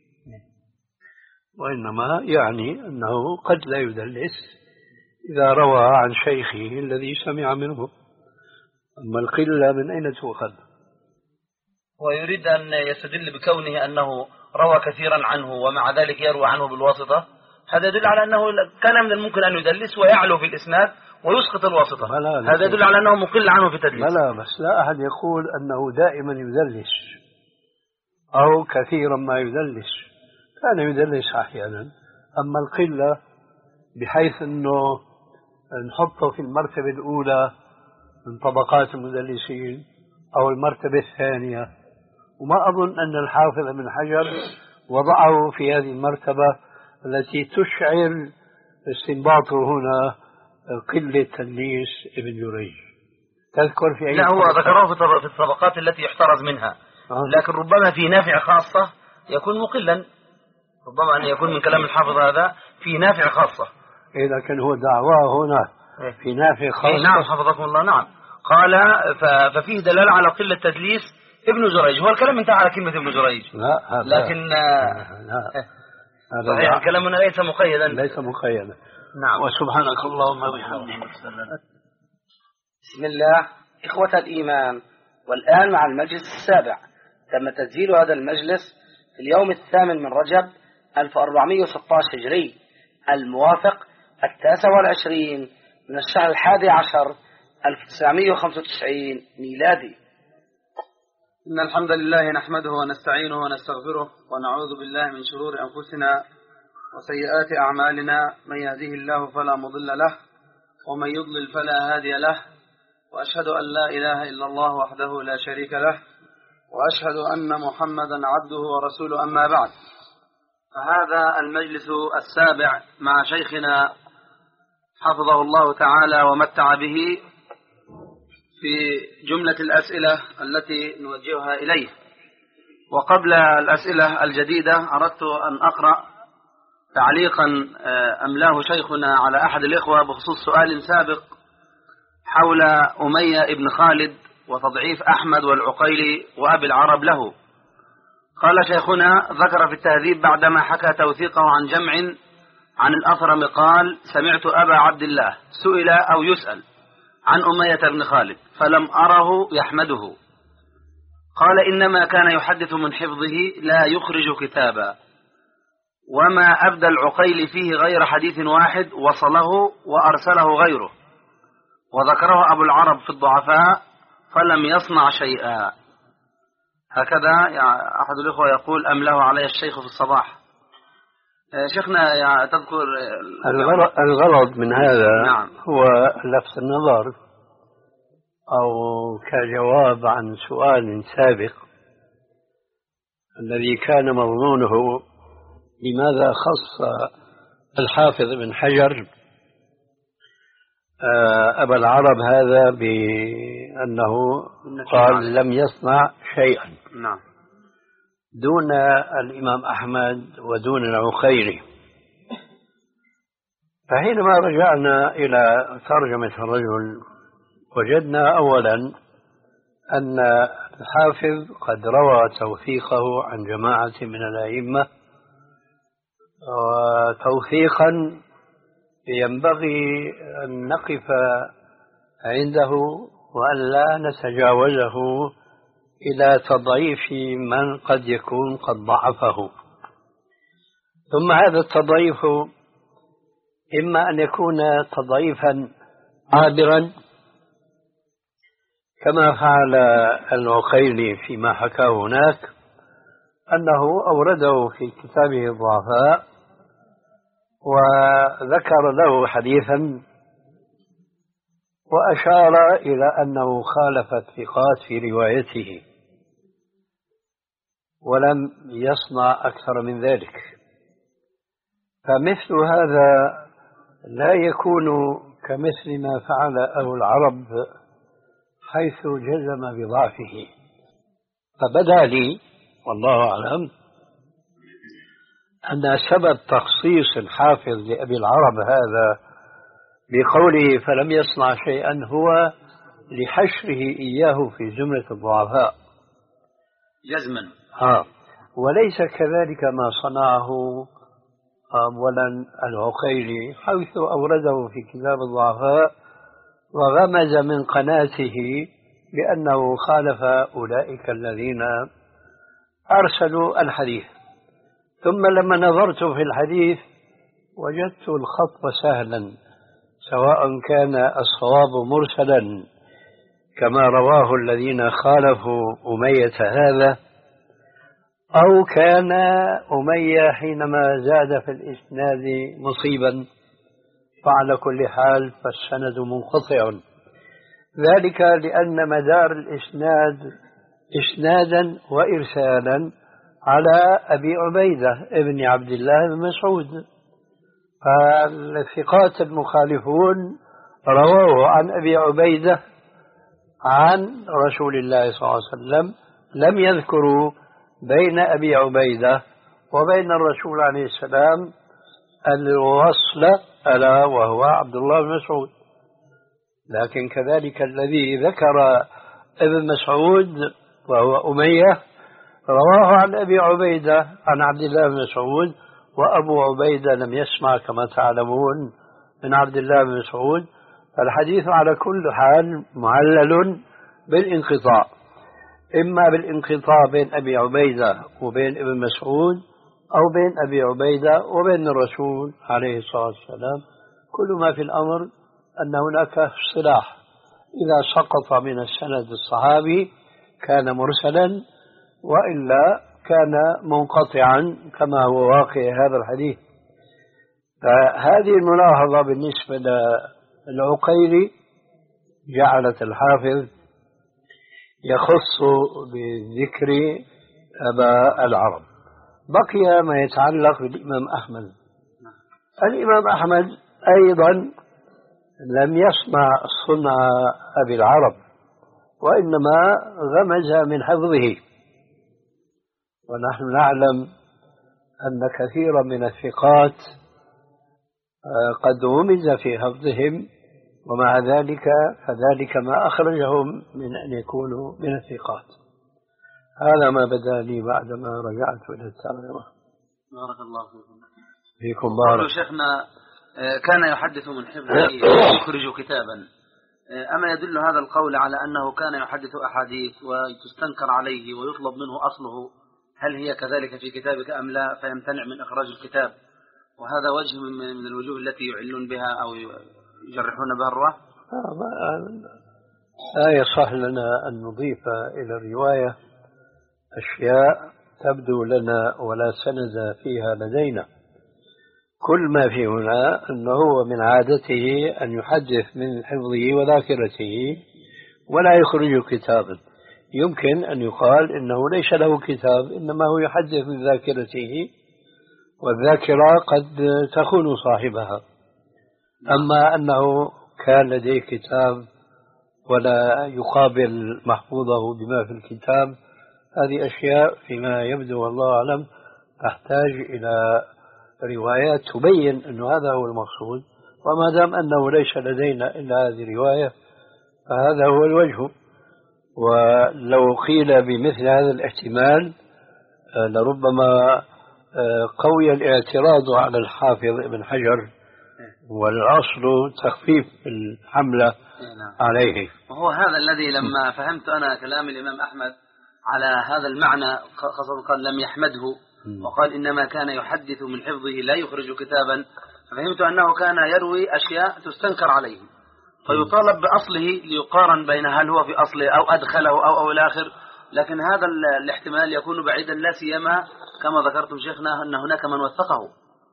وإنما يعني أنه قد لا يدلس إذا روى عن شيخه الذي سمع منه. أما القلة من أين تؤخذ؟ ويريد أن يستدل بكونه أنه روى كثيرا عنه ومع ذلك يروى عنه بالواسطة. هذا يدل على أنه كان من الممكن أن يدلس ويعلو في الإسناد ويسقط الواسطة. هذا يدل على أنه مقل عنه في التدليس. لا بس لا أحد يقول أنه دائما يدلس أو كثيرا ما يدلس. كان يدلس أحيانا. أما القلة بحيث أنه نحطه في المرتبة الأولى من طبقات المدلسين أو المرتبة الثانية، وما أظن أن الحافظ ابن حجر وضعه في هذه المرتبة التي تشعر استنباطه هنا قلة تدليس ابن جريج. تذكر في أي لا، هو ذكره في الطبقات التي يحترز منها، لكن ربما في نافع خاصة يكون مقلا، ربما أن يكون من كلام الحافظ هذا في نافع خاصة. إيه، لكن هو دعواه هنا في نافع خاصة. إيه نعم حفظكم الله. نعم قال ففيه دلالة على قلة تدليس ابن جريج. هو الكلام انتهى على كلمة ابن جريج، لا لكن لا لا. صحيح الكلام هنا ليس مقيدا، ليس مقيدا. نعم. وسبحانك اللهم وبحمدك. بسم الله. إخوة الإيمان، والآن مع المجلس السابع. تم تسجيل هذا المجلس في اليوم الثامن من رجب ألف وأربعمائة وستة عشر هجري، الموافق التاسع والعشرين من الشهر الحادي عشر ألف وتسعمائة وخمسة وتسعين ميلادي. إن الحمد لله نحمده ونستعينه ونستغفره ونعوذ بالله من شرور أنفسنا وسيئات أعمالنا. من يهده الله فلا مضل له ومن يضلل فلا هادي له، وأشهد أن لا إله إلا الله وحده لا شريك له، وأشهد أن محمدا عبده ورسوله. أما بعد، فهذا المجلس السابع مع شيخنا حفظه الله تعالى ومتع به في جملة الأسئلة التي نوجهها إليه. وقبل الأسئلة الجديدة أردت أن أقرأ تعليقا أملاه شيخنا على أحد الإخوة بخصوص سؤال سابق حول أمية ابن خالد وتضعيف أحمد والعقيلي وأبي العرب له. قال شيخنا: ذكر في التهذيب بعدما حكى توثيقه عن جمع عن الأثرم قال: سمعت أبا عبد الله سئل أو يسأل عن أمية بن خالد فلم أره يحمده، قال: إنما كان يحدث من حفظه لا يخرج كتابا، وما أبدى العقيل فيه غير حديث واحد وصله وأرسله غيره، وذكره أبو العرب في الضعفاء فلم يصنع شيئا. هكذا يعني أحد الإخوة يقول أمله علي الشيخ في الصباح. شيخنا يعني تذكر الغرض, الغرض من هذا نعم. هو لفت النظر أو كجواب عن سؤال سابق الذي كان مضمونه لماذا خص الحافظ بن حجر أبا العرب هذا بأنه قال لم يصنع شيئا نعم. دون الإمام أحمد ودون العقيلي. فحينما رجعنا إلى ترجمة الرجل وجدنا أولا أن الحافظ قد روى توثيقه عن جماعة من الأئمة، وتوثيقا ينبغي أن نقف عنده وأن لا نتجاوزه إلى تضعيف من قد يكون قد ضعفه. ثم هذا التضعيف إما أن يكون تضعيفا عابرا كما فعل العقيلي فيما حكاه هناك، أنه أورده في كتابه الضعفاء وذكر له حديثا وأشار إلى أنه خالف الثقات في روايته ولم يصنع أكثر من ذلك. فمثل هذا لا يكون كمثل ما فعل أبو العرب حيث جزم بضعفه. فبدا لي والله أعلم أن سبب تخصيص الحافظ لأبي العرب هذا بقوله فلم يصنع شيئا هو لحشره إياه في زمرة الضعفاء جزما. ها وليس كذلك ما صنعه أولا العقيلي حيث أورده في كتاب الضعفاء وغمز من قناته بأنه خالف أولئك الذين أرسلوا الحديث. ثم لما نظرت في الحديث وجدت الخط سهلا، سواء كان الصواب مرسلا كما رواه الذين خالفوا أمية هذا، أو كان أمية حينما زاد في الإسناد مصيبا، فعلى كل حال فالسند منقطع. ذلك لأن مدار الإسناد إسنادا وإرسالا على أبي عبيدة ابن عبد الله بن مسعود، فالثقات المخالفون رواه عن أبي عبيدة عن رسول الله صلى الله عليه وسلم، لم يذكروا بين أبي عبيدة وبين الرسول عليه السلام الوصل ألا وهو عبد الله بن مسعود. لكن كذلك الذي ذكر ابن مسعود وهو أمية رواه عن أبي عبيدة عن عبد الله بن مسعود، وأبو عبيدة لم يسمع كما تعلمون من عبد الله بن مسعود. فالحديث على كل حال معلل بالانقطاع، إما بالانقطاع بين أبي عبيدة وبين ابن مسعود، أو بين أبي عبيدة وبين الرسول عليه الصلاة والسلام. كل ما في الأمر أن هناك اصطلاح، إذا سقط من السند الصحابي كان مرسلا، وإلا كان منقطعا كما هو واقع هذا الحديث. فهذه الملاحظة بالنسبة للعقيلي جعلت الحافظ يخص بذكر أبا العرب. بقي ما يتعلق بالإمام أحمد. الإمام أحمد أيضا لم يسمع صنع أبي العرب، وإنما غمز من حفظه، ونحن نعلم أن كثيرا من الثقات قد غمز في حفظهم، ومع ذلك فذلك ما أخرجهم من أن يكونوا من الثقات. هذا ما بدا لي بعدما رجعت إلى الترجمة. بارك الله فيكم. فيكم بارك. شيخنا كان يحدث من حفظه يخرج كتابا، أما يدل هذا القول على أنه كان يحدث أحاديث وتستنكر عليه ويطلب منه أصله؟ هل هي كذلك في كتابك أم لا فيمتنع من إخراج الكتاب؟ وهذا وجه من الوجوه التي يعلون بها أو يجرحون بها الرواة. لا يصح لنا أن نضيف إلى الرواية أشياء تبدو لنا ولا سند فيها لدينا. كل ما في هنا أنه من عادته أن يحدث من حفظه وذاكرته ولا يخرج كتابا. يمكن أن يقال إنه ليس له كتاب، إنما هو يحدث من ذاكرته، والذاكرة قد تخون صاحبها. أما أنه كان لديه كتاب ولا يقابل محفوظه بما في الكتاب، هذه أشياء فيما يبدو والله أعلم تحتاج إلى روايات تبين أن هذا هو المقصود. وما دام أنه ليس لدينا إلا هذه الرواية فهذا هو الوجه. ولو قيل بمثل هذا الاحتمال لربما قوي الاعتراض على الحافظ ابن حجر، والأصل تخفيف الحملة عليه. وهو هذا الذي لما فهمت أنا كلام الإمام أحمد على هذا المعنى، خاصة قال لم يحمده وقال إنما كان يحدث من حفظه لا يخرج كتابا، فهمت أنه كان يروي أشياء تستنكر عليه فيطالب بأصله ليقارن بين هل هو في أصله أو أدخله أو أو الآخر. لكن هذا الاحتمال يكون بعيدا، لا سيما كما ذكرتم شيخنا أن هناك من وثقه.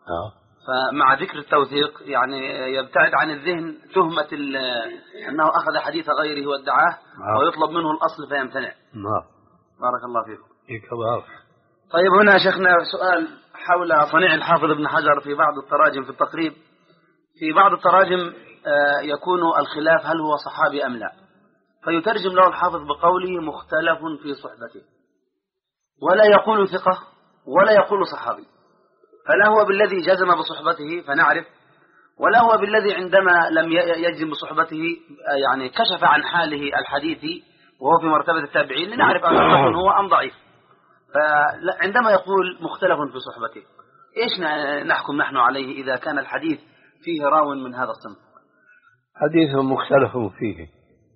فمع ذكر التوثيق يعني يبتعد عن الذهن تهمة أنه أخذ حديث غيره وادعاه ويطلب منه الأصل فيمتنع. بارك الله فيكم. طيب هنا شيخنا سؤال حول صنيع الحافظ ابن حجر في بعض التراجم في التقريب. في بعض التراجم يكون الخلاف هل هو صحابي أم لا، فيترجم له الحافظ بقوله مختلف في صحبته، ولا يقول ثقة ولا يقول صحابي، فلا هو بالذي جزم بصحبته فنعرف، ولا هو بالذي عندما لم يجزم بصحبته يعني كشف عن حاله الحديثي وهو في مرتبة التابعين لنعرف أن هو أم ضعيف. فعندما يقول مختلف في صحبته إيش نحكم نحن عليه إذا كان الحديث فيه راو من هذا الصنف؟ حديث مختلف فيه.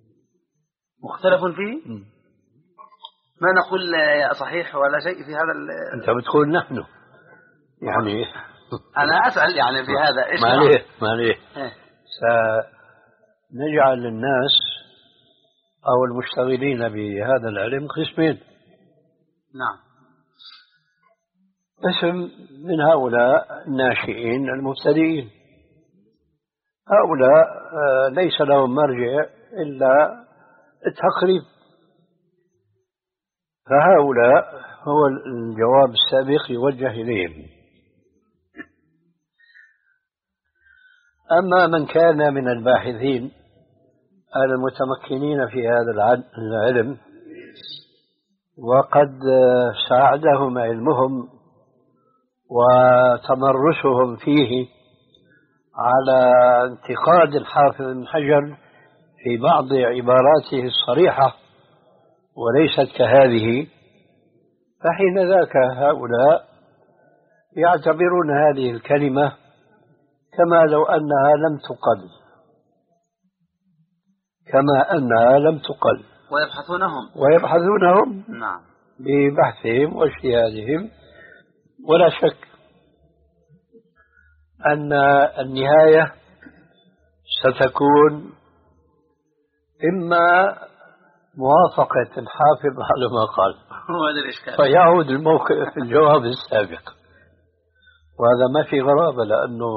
مختلف فيه؟ م. ما نقول صحيح ولا شيء في هذا. أنت بتقول نحن يعني أنا أسأل يعني في هذا إيش؟ ما عليه ما عليه. سنجعل الناس أو المشتغلين بهذا العلم قسمين. نعم. قسم من هؤلاء الناشئين المبتدئين، هؤلاء ليس لهم مرجع إلا التقريب. فهؤلاء هو الجواب السابق يوجه إليهم. أما من كان من الباحثين المتمكنين في هذا العلم وقد ساعدهم علمهم وتمرسهم فيه على انتقاد الحافظ بن حجر في بعض عباراته الصريحة وليست كهذه، فحين ذاك هؤلاء يعتبرون هذه الكلمة كما لو أنها لم تقل كما أنها لم تقل ويبحثونهم ويبحثونهم نعم ببحثهم واجتهادهم. ولا شك أن النهاية ستكون إما موافقة الحافظ على ما قال فيعود الموقف في الجواب السابق، وهذا ما في غرابة، لأنه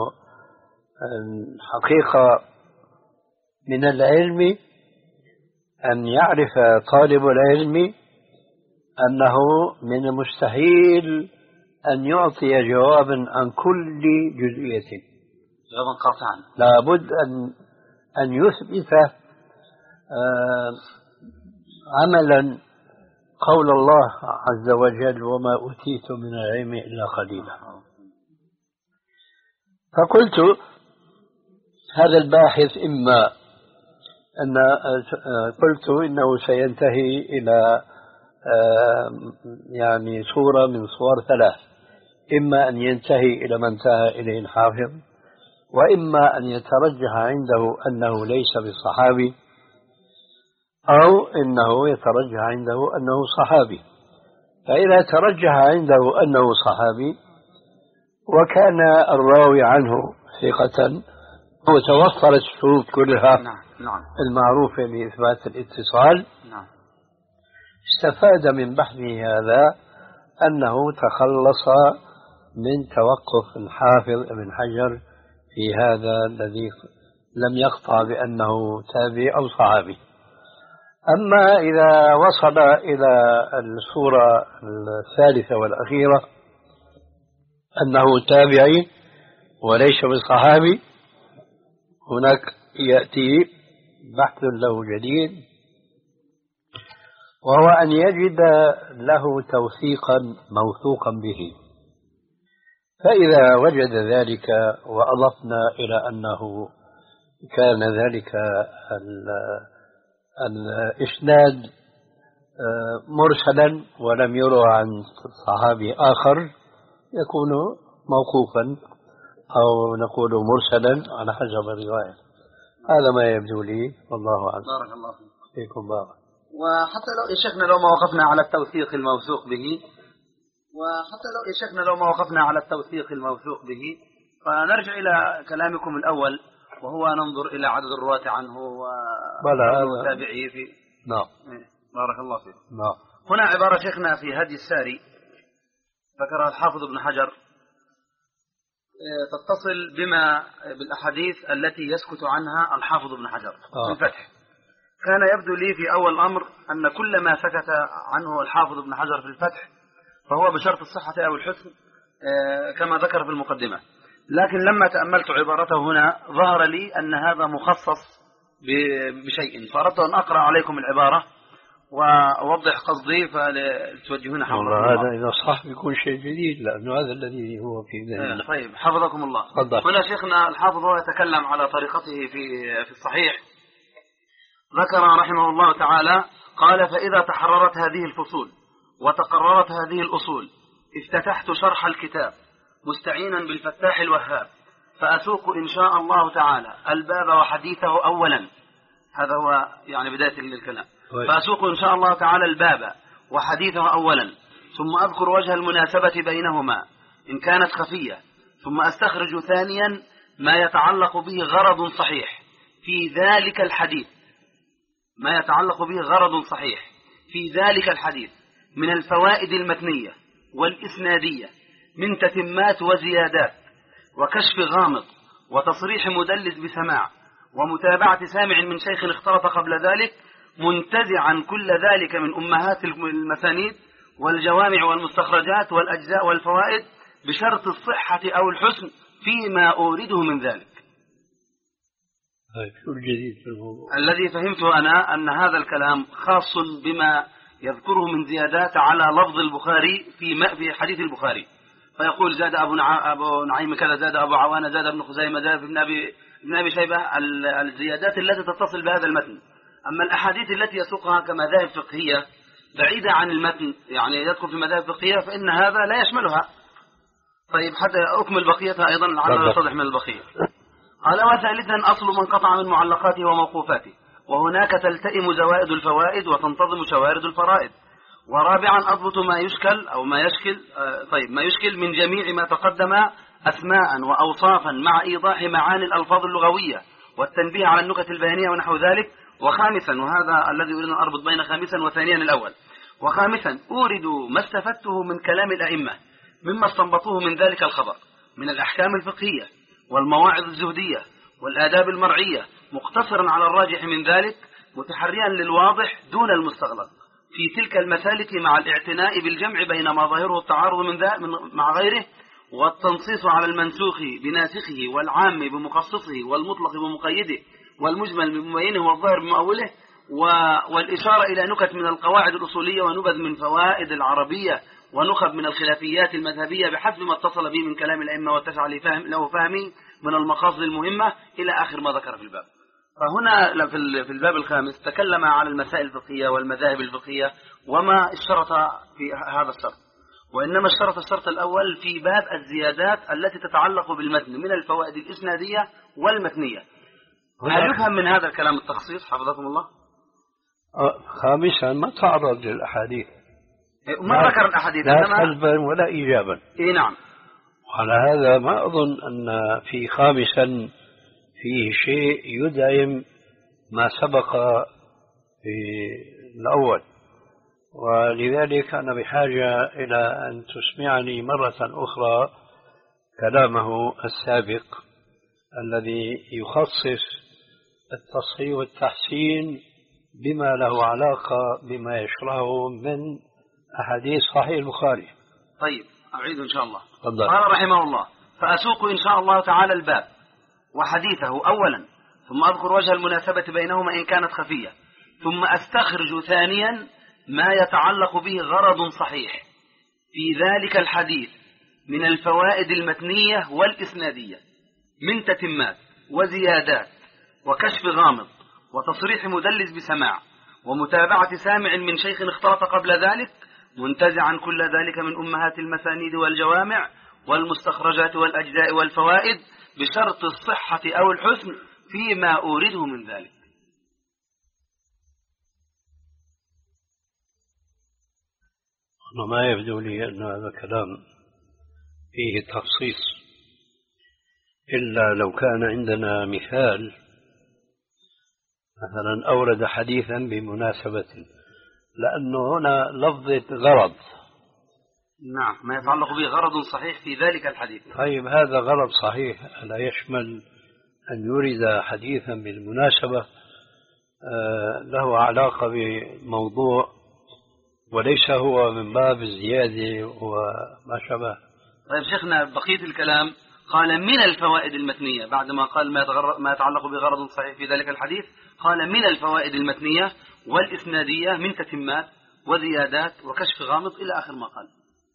الحقيقة من العلم أن يعرف طالب العلم أنه من المستحيل أن يعطي جوابا عن كل جزئية، جوابا قاطعا. لابد أن أن يثبت آه عملا قول الله عز وجل وما أوتيت من العلم إلا قليلا. فقلت هذا الباحث إما أن قلت إنه سينتهي إلى يعني صورة من صور ثلاث، إما أن ينتهي إلى ما انتهى إليه الحافظ، وإما أن يترجح عنده أنه ليس بالصحابي، أو إنه يترجح عنده أنه صحابي. فإذا ترجح عنده أنه صحابي وكان الراوي عنه ثقة وتوفرت الشروط كلها المعروفة لإثبات الاتصال، استفاد من بحثه هذا أنه تخلص من توقف الحافظ ابن حجر في هذا الذي لم يقطع بأنه تابعي أو صحابي. أما إذا وصل إلى الصورة الثالثة والأخيرة أنه تابعي وليس بالصحابي، هناك يأتي بحث له جديد، وهو أن يجد له توثيقا موثوقا به. فإذا وجد ذلك وأضفنا إلى أنه كان ذلك الإسناد مرسلا ولم يروى عن صحابي آخر يكون موقوفا أو نقول مرسلا على حسب الرواية. هذا ما يبدو لي، والله أعلم. بارك الله فيكم بارك. وحتى لو يا شيخنا لو ما وقفنا على التوثيق الموثوق به وحتى لو يا شيخنا لو ما وقفنا على التوثيق الموثوق به فنرجع إلى كلامكم الأول، وهو ننظر إلى عدد الرواة عنه وتابعيه في نعم. بارك الله فيك. نعم. هنا عبارة شيخنا في هدي الساري ذكرها الحافظ ابن حجر تتصل بما بالأحاديث التي يسكت عنها الحافظ ابن حجر في الفتح. كان يبدو لي في أول الأمر أن كل ما سكت عنه الحافظ ابن حجر في الفتح فهو بشرط الصحة أو الحسن كما ذكر في المقدمة، لكن لما تأملت عبارته هنا ظهر لي أن هذا مخصص بشيء، فأردت أن أقرأ عليكم العبارة وأوضح قصدي فتوجهون حول الله. هذا إذا صح بيكون شيء جديد، لأنه هذا الذي هو في ذهننا. طيب حفظكم الله. فضل. هنا شيخنا الحافظ هو يتكلم على طريقته في في الصحيح. ذكر رحمه الله تعالى قال: فإذا تحررت هذه الفصول وتقررت هذه الأصول افتتحت شرح الكتاب مستعينا بالفتاح الوهاب، فأسوق إن شاء الله تعالى الباب وحديثه أولا. هذا هو يعني بداية الكلام. فأسوق إن شاء الله تعالى الباب وحديثه أولا، ثم أذكر وجه المناسبة بينهما إن كانت خفية، ثم أستخرج ثانيا ما يتعلق به غرض صحيح في ذلك الحديث ما يتعلق به غرض صحيح في ذلك الحديث من الفوائد المتنية والإسنادية من تتمات وزيادات وكشف غامض وتصريح مدلس بسماع ومتابعة سامع من شيخ اختلط قبل ذلك منتزعا كل ذلك من أمهات المسانيد والجوامع والمستخرجات والأجزاء والفوائد بشرط الصحة أو الحسن فيما أورده من ذلك. شو الجديد في الموضوع؟ الذي فهمته أنا أن هذا الكلام خاص بما يذكره من زيادات على لفظ البخاري في في حديث البخاري، فيقول زاد أبو أبو نعيم كذا، زاد أبو عوانة، زاد ابن خزيمة، زاد ابن أبي ابن أبي شيبة، الزيادات التي تتصل بهذا المتن. أما الأحاديث التي يسوقها كمذاهب فقهية بعيدة عن المتن، يعني يدخل في مذاهب فقهية، فإن هذا لا يشملها. طيب حتى أكمل بقيتها أيضا لعل يتضح من البقية. قال: وثالثا أصل من قطع من معلقاته وموقوفاته، وهناك تلتئم زوائد الفوائد وتنتظم شوارد الفرائد. ورابعا أضبط ما يشكل أو ما يشكل آه طيب ما يشكل من جميع ما تقدم أسماء وأوصافا مع إيضاح معاني الألفاظ اللغوية والتنبيه على النكت البيانية ونحو ذلك. وخامسا، وهذا الذي أريد أن أربط بين خامسا وثانيا الأول، وخامسا أورد ما استفدته من كلام الأئمة مما استنبطوه من ذلك الخبر من الأحكام الفقهية والمواعظ الزهدية والآداب المرعية، مقتصرا على الراجح من ذلك، متحريا للواضح دون المستغلق في تلك المسالك، مع الاعتناء بالجمع بين ما ظاهره التعارض من ذا مع غيره، والتنصيص على المنسوخ بناسخه والعام بمخصصه والمطلق بمقيده والمجمل بمبينه والظاهر بمؤوله، والإشارة إلى نكت من القواعد الأصولية ونبذ من فوائد العربية ونخب من الخلافيات المذهبية بحسب ما اتصل به من كلام الأئمة واتسع له فهمي من المقاصد المهمة إلى آخر ما ذكر في الباب. فهنا في الباب الخامس تكلم على المسائل الفقهية والمذاهب الفقهية وما اشترط في هذا الشرط، وإنما اشترط الشرط الأول في باب الزيادات التي تتعلق بالمتن من الفوائد الإسنادية والمتنية. هل يفهم من هذا الكلام التخصيص حفظكم الله؟ خامسا ما تعرض للأحاديث، ما ذكر الأحاديث لا سلبا ولا إيجابا. إيه نعم. وعلى هذا ما أظن أن في خامسا فيه شيء يدعم ما سبق في الأول، ولذلك أنا بحاجة إلى أن تسمعني مرة أخرى كلامه السابق الذي يخصص التصحيح والتحسين بما له علاقة بما يشرحه من أحاديث صحيح البخاري. طيب أعيد إن شاء الله. تفضل. قال رحمه الله: فأسوق إن شاء الله تعالى الباب وحديثه أولا، ثم أذكر وجه المناسبة بينهما إن كانت خفية، ثم أستخرج ثانيا ما يتعلق به غرض صحيح في ذلك الحديث من الفوائد المتنية والإسنادية من تتمات وزيادات وكشف غامض وتصريح مدلس بسماع ومتابعة سامع من شيخ اختلط قبل ذلك، منتزعا كل ذلك من أمهات المسانيد والجوامع والمستخرجات والأجزاء والفوائد بشرط الصحة أو الحسن فيما أورده من ذلك. أنا ما يبدو لي أن هذا كلام فيه تخصيص، إلا لو كان عندنا مثال، مثلا أورد حديثا بمناسبة، لأنه هنا لفظة غرض. نعم، ما يتعلق به غرض صحيح في ذلك الحديث. طيب هذا غرض صحيح لا يشمل أن يورد حديثا بالمناسبة له علاقة بموضوع وليس هو من باب الزيادة وما شابه. طيب شيخنا، بقية الكلام قال من الفوائد المتنية، بعدما قال ما, ما يتعلق بغرض صحيح في ذلك الحديث، قال من الفوائد المتنية والإسنادية من تتمات وزيادات وكشف غامض إلى آخر ما قال.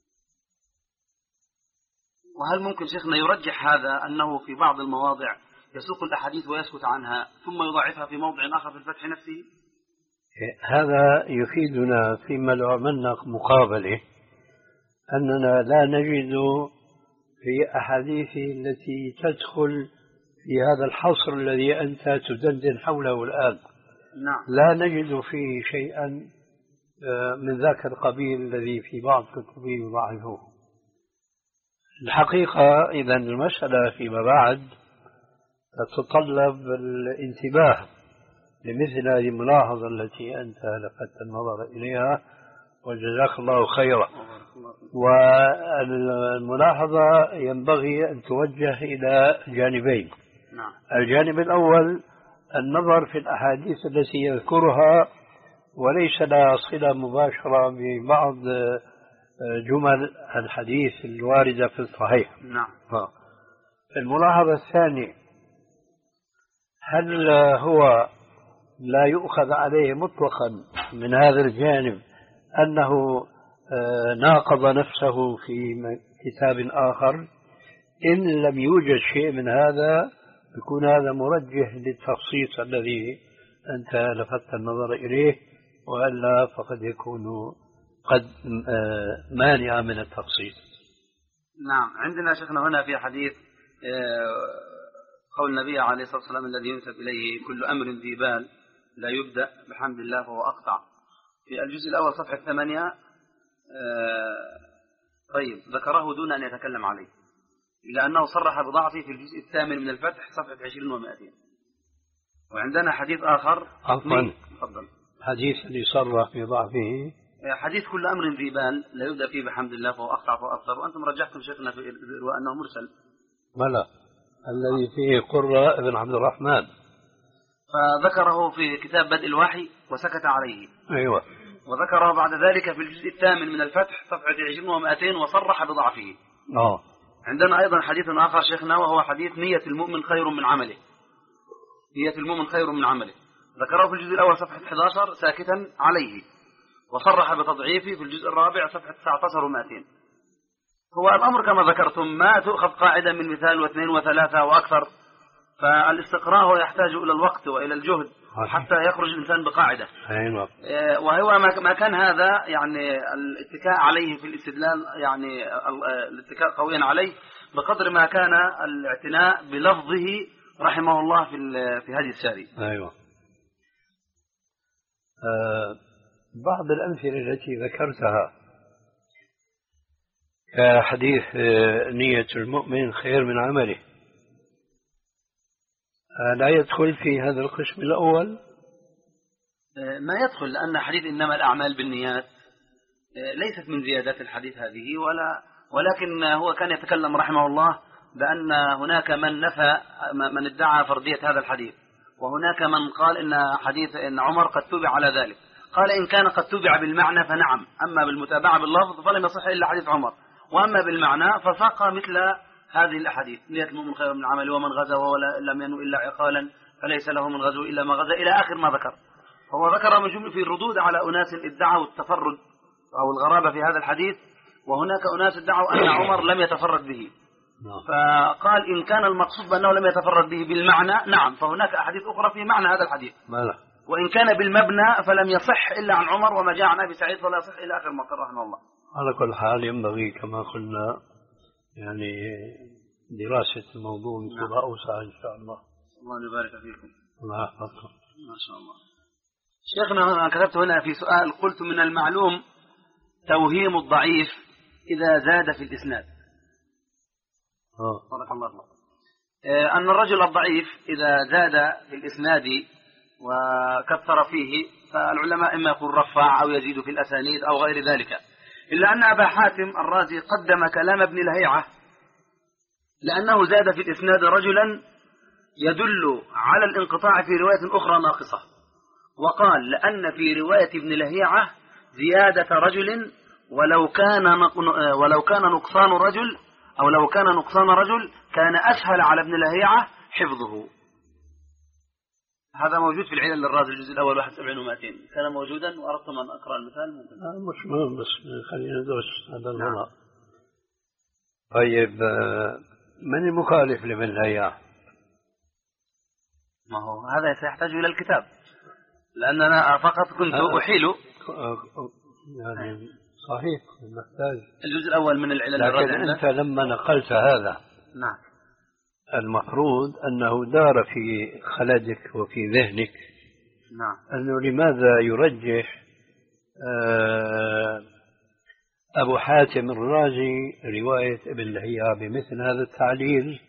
وهل ممكن شيخنا يرجح هذا أنه في بعض المواضع يسوق الأحاديث ويسكت عنها ثم يضاعفها في موضع آخر في الفتح نفسه؟ هذا يفيدنا فيما لو عملنا مقابلة أننا لا نجد في أحاديث التي تدخل في هذا الحصر الذي أنت تدندن حوله الآن. نعم. لا نجد فيه شيئا من ذاك القبيل الذي في بعض كتبه يضاعفه. الحقيقة إذا المسألة فيما بعد تتطلب الانتباه لمثل هذه الملاحظة التي أنت لفتت النظر إليها، وجزاك الله خيرا. والملاحظة ينبغي أن توجه إلى جانبين. نعم. الجانب الأول النظر في الأحاديث التي يذكرها وليس لها صلة مباشرة ببعض جمل الحديث الواردة في الصحيح. نعم. الملاحظة الثانية، هل هو لا يؤخذ عليه مطلقا من هذا الجانب أنه ناقض نفسه في كتاب آخر؟ إن لم يوجد شيء من هذا يكون هذا مرجح للتخصيص الذي أنت لفتت النظر إليه، وإلا فقد يكون قد مانع من التخصيص. نعم. عندنا شيخنا هنا في حديث قول النبي عليه الصلاة والسلام الذي ينسب إليه كل أمر ذي بال لا يبدأ بحمد الله فهو أقطع، في الجزء الأول صفحة ثمانية. طيب، ذكره دون أن يتكلم عليه، إلى أنه صرح بضعفه في الجزء الثامن من الفتح صفحة عشرين ومائتين. وعندنا حديث آخر. عفوا، تفضل. حديث اللي صرح بضعفه حديث كل أمر ذي بال لا يبدأ فيه بحمد الله فهو أقطع فهو أفضل، وأنتم رجحتم شيخنا في الإرواء أنه مرسل. بلى، الذي فيه قرة بن عبد الرحمن، فذكره في كتاب بدء الوحي وسكت عليه. أيوة. وذكره بعد ذلك في الجزء الثامن من الفتح صفحة عشرين ومائتين وصرح بضعفه. آه. عندنا أيضا حديث آخر شيخنا، وهو حديث نية المؤمن خير من عمله. نية المؤمن خير من عمله، ذكره في الجزء الأول صفحة أحد عشر ساكتا عليه، وصرح بتضعيفه في الجزء الرابع صفحة تسعة عشر ومائتين. هو الأمر كما ذكرتم ما تؤخذ قاعدة من مثال واثنين وثلاثة وأكثر، فالاستقراء يحتاج إلى الوقت وإلى الجهد حتى يخرج الإنسان بقاعدة. أيوة. وهو ما كان هذا يعني الاتكاء عليه في الاستدلال، يعني الاتكاء قويا عليه بقدر ما كان الاعتناء بلفظه رحمه الله في في هذه الساري. أيوة. آه بعض الأمثلة التي ذكرتها كحديث نية المؤمن خير من عمله لا يدخل في هذا القسم الأول؟ ما يدخل، لأن حديث إنما الأعمال بالنيات ليست من زيادات الحديث هذه، ولا ولكن هو كان يتكلم رحمه الله بأن هناك من نفى من ادعى فردية هذا الحديث، وهناك من قال إن حديث إن عمر قد تبع على ذلك. قال إن كان قد تبع بالمعنى فنعم، أما بالمتابعة باللفظ فلم يصح إلا حديث عمر، وأما بالمعنى فساق مثل هذه الأحاديث نية المؤمن خير من عمل، ومن غزا ولم ينو إلا عقالا فليس له من غزو إلا ما غزا، إلى آخر ما ذكر. هو ذكر من جملة في الردود على أناس ادعوا التفرد أو الغرابة في هذا الحديث، وهناك أناس ادعوا أن عمر لم يتفرد به. فقال إن كان المقصود بأنه لم يتفرد به بالمعنى نعم، فهناك أحاديث أخرى في معنى هذا الحديث. ماله. وإن كان بالمبنى فلم يصح إلا عن عمر، وما جاء عن أبي سعيد فلا يصح إلى آخر ما قال رحمه الله. على كل حال ينبغي كما قلنا يعني دراسة الموضوع بصورة أوسع إن شاء الله. الله يبارك فيكم. الله يحفظكم. ما شاء الله. شيخنا كتبت هنا في سؤال، قلت من المعلوم توهيم الضعيف إذا زاد في الإسناد. بارك الله فيك. أن الرجل الضعيف إذا زاد في الإسناد وكثر فيه، فالعلماء إما يقول رفع أو يزيد في الأسانيد أو غير ذلك، إلا أن أبا حاتم الرازي قدم كلام ابن لهيعة لأنه زاد في الإسناد رجلا يدل على الانقطاع في رواية أخرى ناقصة، وقال لأن في رواية ابن لهيعة زيادة رجل ولو كان ولو كان نقصان رجل أو لو كان نقصان رجل كان أسهل على ابن لهيعة حفظه. هذا موجود في العلل للرازي الجزء الأول واحد وسبعين ومائتين، كان موجودا وأردت أن أقرأ المثال ممكن. مش مهم، بس خلينا ندرس هذا الغلاء. طيب من المخالف لابن لهيعة؟ ما هو هذا سيحتاج إلى الكتاب، لأننا فقط كنت أحيل يعني صحيح نحتاج الجزء الأول من العلل لكن أنت لما نقلت هذا نعم المفروض أنه دار في خلدك وفي ذهنك نعم أنه لماذا يرجح أبو حاتم الرازي رواية ابن لهيعة بمثل هذا التعليل،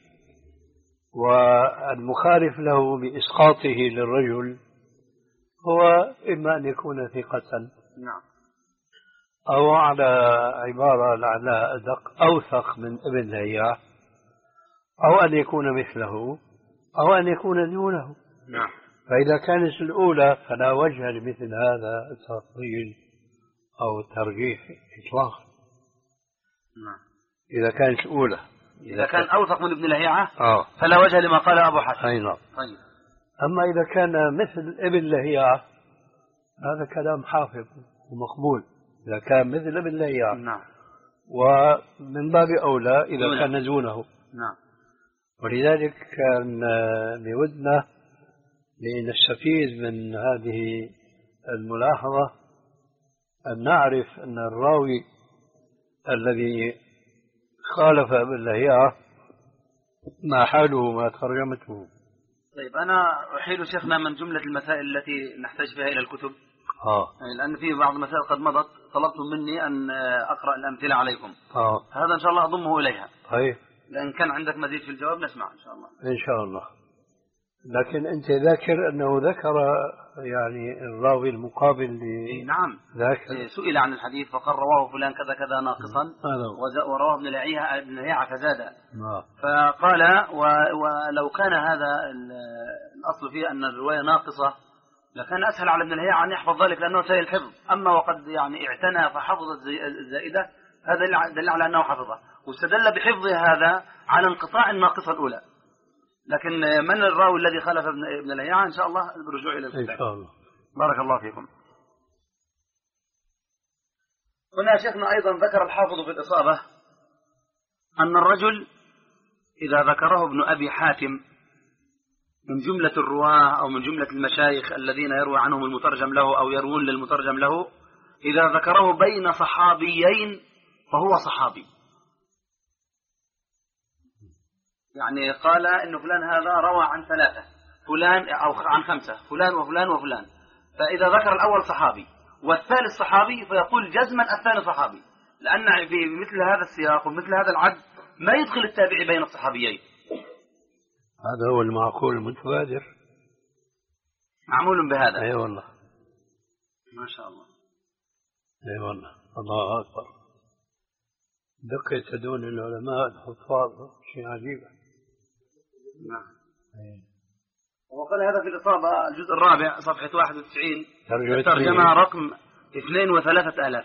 والمخالف له بإسقاطه للرجل هو إما أن يكون ثقة نعم أو على عبارة لعلها أدق أوثق من ابن لهيعة، أو أن يكون مثله أو أن يكون دونه. نعم. فإذا كانت الأولى فلا وجه لمثل هذا التفضيل أو الترجيح إطلاقا. نعم. إذا كانت الأولى إذا, إذا كان أوثق من ابن لهيعة آه. فلا وجه لما قال أبو حاتم. أي نعم. طيب. أما إذا كان مثل ابن لهيعة هذا كلام حافظ ومقبول إذا كان مثل ابن لهيعة. نعم. ومن باب أولى إذا دونه. كان دونه. نعم. ولذلك كان بودنا لنستفيد من هذه الملاحظة أن نعرف أن الراوي الذي خالف ابن لهيعة ما حاله ما ترجمته. طيب أنا أحيل شيخنا من جملة المسائل التي نحتاج فيها إلى الكتب. آه. يعني لأن في بعض المسائل قد مضت طلبتم مني أن أقرأ الأمثلة عليكم. آه. هذا إن شاء الله أضمه إليها. طيب. لأن كان عندك مزيد في الجواب نسمع إن شاء الله. إن شاء الله. لكن أنت ذاكر أنه ذكر يعني الراوي المقابل ل نعم. ذاكر. سئل عن الحديث فقال رواه فلان كذا كذا ناقصا آه. ورواه ابن لهيعة ابن لهيعة فزاد. آه. فقال ولو كان هذا الأصل فيه أن الرواية ناقصة لكان أسهل على ابن لهيعة أن يحفظ ذلك لأنه سهل الحفظ. أما وقد يعني اعتنى فحفظ الزائدة هذا دل على أنه حفظه واستدل بحفظه هذا على انقطاع الناقصة الأولى. لكن من الراوي الذي خالف ابن لهيعة إن شاء الله بالرجوع إلى الكتاب. إن شاء الله. بارك الله فيكم. هنا شيخنا أيضا ذكر الحافظ في الإصابة أن الرجل إذا ذكره ابن أبي حاتم من جملة الرواة أو من جملة المشايخ الذين يروي عنهم المترجم له أو يروون للمترجم له إذا ذكره بين صحابيين فهو صحابي. يعني قال إنه فلان هذا روى عن ثلاثة فلان أو عن خمسة فلان وفلان وفلان فإذا ذكر الأول صحابي والثالث صحابي فيقول جزما الثاني صحابي لأن في مثل هذا السياق ومثل هذا العد ما يدخل التابعي بين الصحابيين. هذا هو المعقول المتبادر معمول بهذا. أي أيوة والله. ما شاء الله. أي أيوة والله. الله أكبر. دقة تدون العلماء الحفاظ شيء عجيب. نعم. وقال هذا في الإصابة الجزء الرابع صفحة واحد وتسعين ترجمة رقم اثنين وثلاثة آلاف.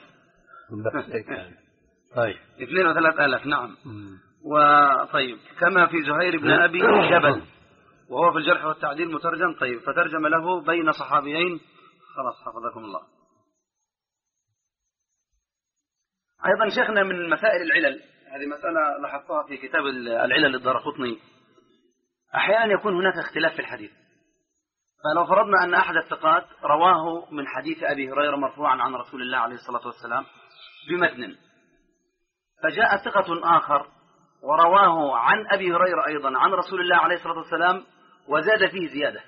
طيب. اثنين وثلاثة آلاف نعم. وطيب كما في زهير بن أبي جبل وهو في الجرح والتعديل مترجم. طيب فترجم له بين صحابيين. خلاص حفظكم الله. أيضا شيخنا من مسائل العلل هذه مسألة لاحظتها في كتاب العلل للدارقطني أحيانا يكون هناك اختلاف في الحديث. فلو فرضنا أن أحد الثقات رواه من حديث أبي هريرة مرفوعا عن رسول الله عليه الصلاة والسلام بمتن فجاء ثقة آخر ورواه عن أبي هريرة أيضا عن رسول الله عليه الصلاة والسلام وزاد فيه زيادة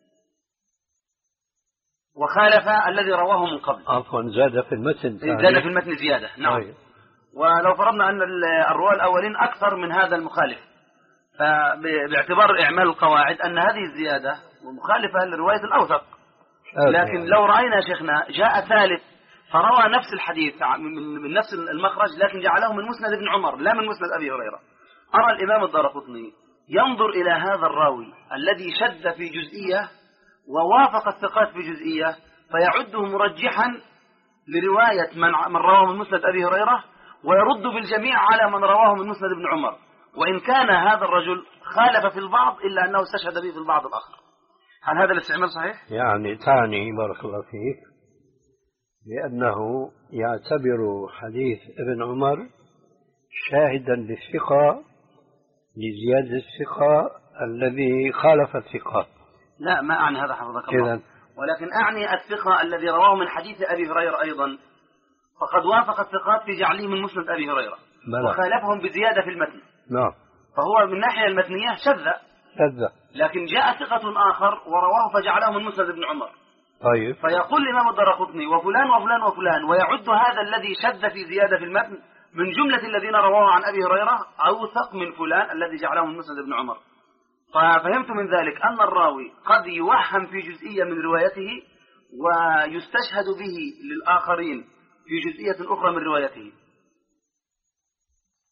وخالف الذي رواه من قبل. عفوا زاد في المتن. زاد في المتن زيادة نعم. أيه. ولو فرضنا أن الرواة الأولين أكثر من هذا المخالف فباعتبار إعمال القواعد أن هذه الزيادة مخالفة للرواية الأوثق. لكن لو رأينا شيخنا جاء ثالث فروى نفس الحديث من نفس المخرج لكن جعله من مسند ابن عمر لا من مسند أبي هريرة. أرى الإمام الدارقطني ينظر إلى هذا الراوي الذي شد في جزئية ووافق الثقات في جزئية فيعده مرجحا لرواية من من رواه من مسند أبي هريرة ويرد بالجميع على من رواه من مسند ابن عمر وإن كان هذا الرجل خالف في البعض إلا أنه استشهد به في البعض الآخر. هل هذا الاستعمال صحيح؟ يعني تعني بارك الله فيك لأنه يعتبر حديث ابن عمر شاهدا للثقة لزيادة الثقة الذي خالف الثقة. لا ما أعني هذا حفظك الله ولكن أعني الثقة الذي رواه من حديث أبي هريرة أيضا فقد وافق الثقات في جعله من مسند أبي هريرة بلع. وخالفهم بزيادة في المتن. نعم. فهو من ناحية المتنية شذ شذ لكن جاء ثقة آخر ورواه فجعله من مسند ابن عمر. طيب. فيقول الإمام الدارقطني وفلان وفلان وفلان ويعد هذا الذي شذ في زيادة في المتن من جملة الذين رواه عن أبي هريرة أوثق من فلان الذي جعله من مسند ابن عمر. ففهمت من ذلك أن الراوي قد يوهم في جزئية من روايته ويستشهد به للآخرين في جزئية أخرى من روايته.